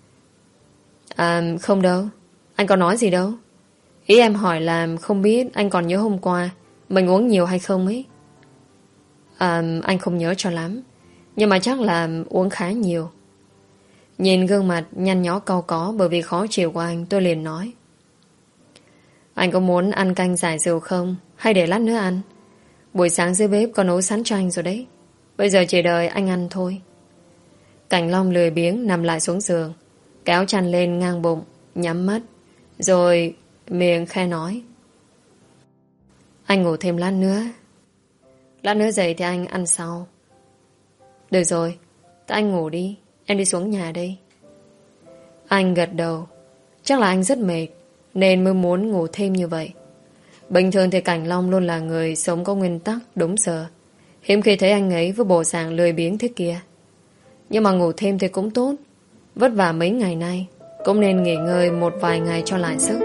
À không đâu. Anh có nói gì đâu. Ý em hỏi là không biết anh còn nhớ hôm qua mình uống nhiều hay không ấy. À anh không nhớ cho lắm. Nhưng mà chắc là uống khá nhiều. Nhìn gương mặt nhăn nhó cau có bởi vì khó chịu của anh, tôi liền nói. Anh có muốn ăn canh giải rượu không? Hay để lát nữa ăn? Buổi sáng dưới bếp có nấu sẵn cho anh rồi đấy. Bây giờ chỉ đợi anh ăn thôi. Cảnh Long lười biếng nằm lại xuống giường, kéo chăn lên ngang bụng, nhắm mắt, rồi miệng khe nói. Anh ngủ thêm lát nữa. Lát nữa dậy thì anh ăn sau. Được rồi, thế anh ngủ đi. Em đi xuống nhà đây. Anh gật đầu. Chắc là anh rất mệt nên mới muốn ngủ thêm như vậy. Bình thường thì Cảnh Long luôn là người sống có nguyên tắc, đúng giờ. Hiếm khi thấy anh ấy với bộ dạng lười biếng thế kia. Nhưng mà ngủ thêm thì cũng tốt. Vất vả mấy ngày nay, cũng nên nghỉ ngơi một vài ngày cho lại sức.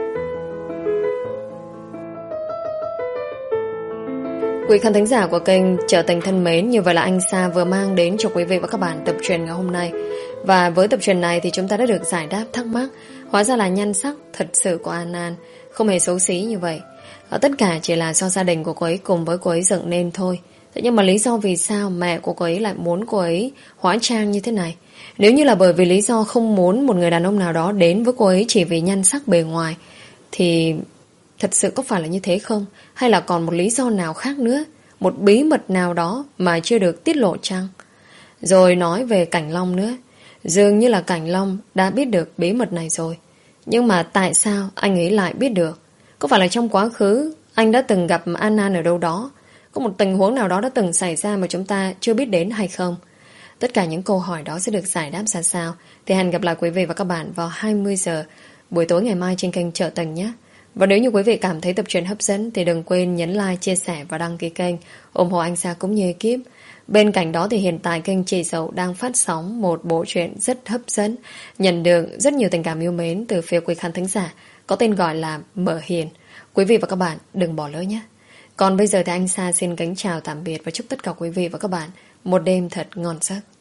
Quý khán thính giả của kênh Trở Thành Thân Mến, như vậy là anh Sa vừa mang đến cho quý vị và các bạn tập truyện ngày hôm nay. Và với tập truyện này thì chúng ta đã được giải đáp thắc mắc. Hóa ra là nhan sắc thật sự của An An không hề xấu xí như vậy. Ở tất cả chỉ là do gia đình của cô ấy cùng với cô ấy dựng nên thôi. Thế nhưng mà lý do vì sao mẹ của cô ấy lại muốn cô ấy hóa trang như thế này? Nếu như là bởi vì lý do không muốn một người đàn ông nào đó đến với cô ấy chỉ vì nhan sắc bề ngoài, thì thật sự có phải là như thế không? Hay là còn một lý do nào khác nữa? Một bí mật nào đó mà chưa được tiết lộ chăng? Rồi nói về Cảnh Long nữa. Dường như là Cảnh Long đã biết được bí mật này rồi. Nhưng mà tại sao anh ấy lại biết được? Có phải là trong quá khứ anh đã từng gặp An An ở đâu đó? Có một tình huống nào đó đã từng xảy ra mà chúng ta chưa biết đến hay không? Tất cả những câu hỏi đó sẽ được giải đáp ra sao? Thì hẹn gặp lại quý vị và các bạn vào hai mươi giờ buổi tối ngày mai trên kênh Trở Thành nhé. Và nếu như quý vị cảm thấy tập truyện hấp dẫn thì đừng quên nhấn like, chia sẻ và đăng ký kênh, ủng hộ anh Sa cũng như ekip. Bên cạnh đó thì hiện tại kênh Chị Dậu đang phát sóng một bộ truyện rất hấp dẫn, nhận được rất nhiều tình cảm yêu mến từ phía quý khán thính giả, có tên gọi là Mở Hiền. Quý vị và các bạn đừng bỏ lỡ nhé. Còn bây giờ thì anh Sa xin kính chào tạm biệt và chúc tất cả quý vị và các bạn một đêm thật ngon giấc.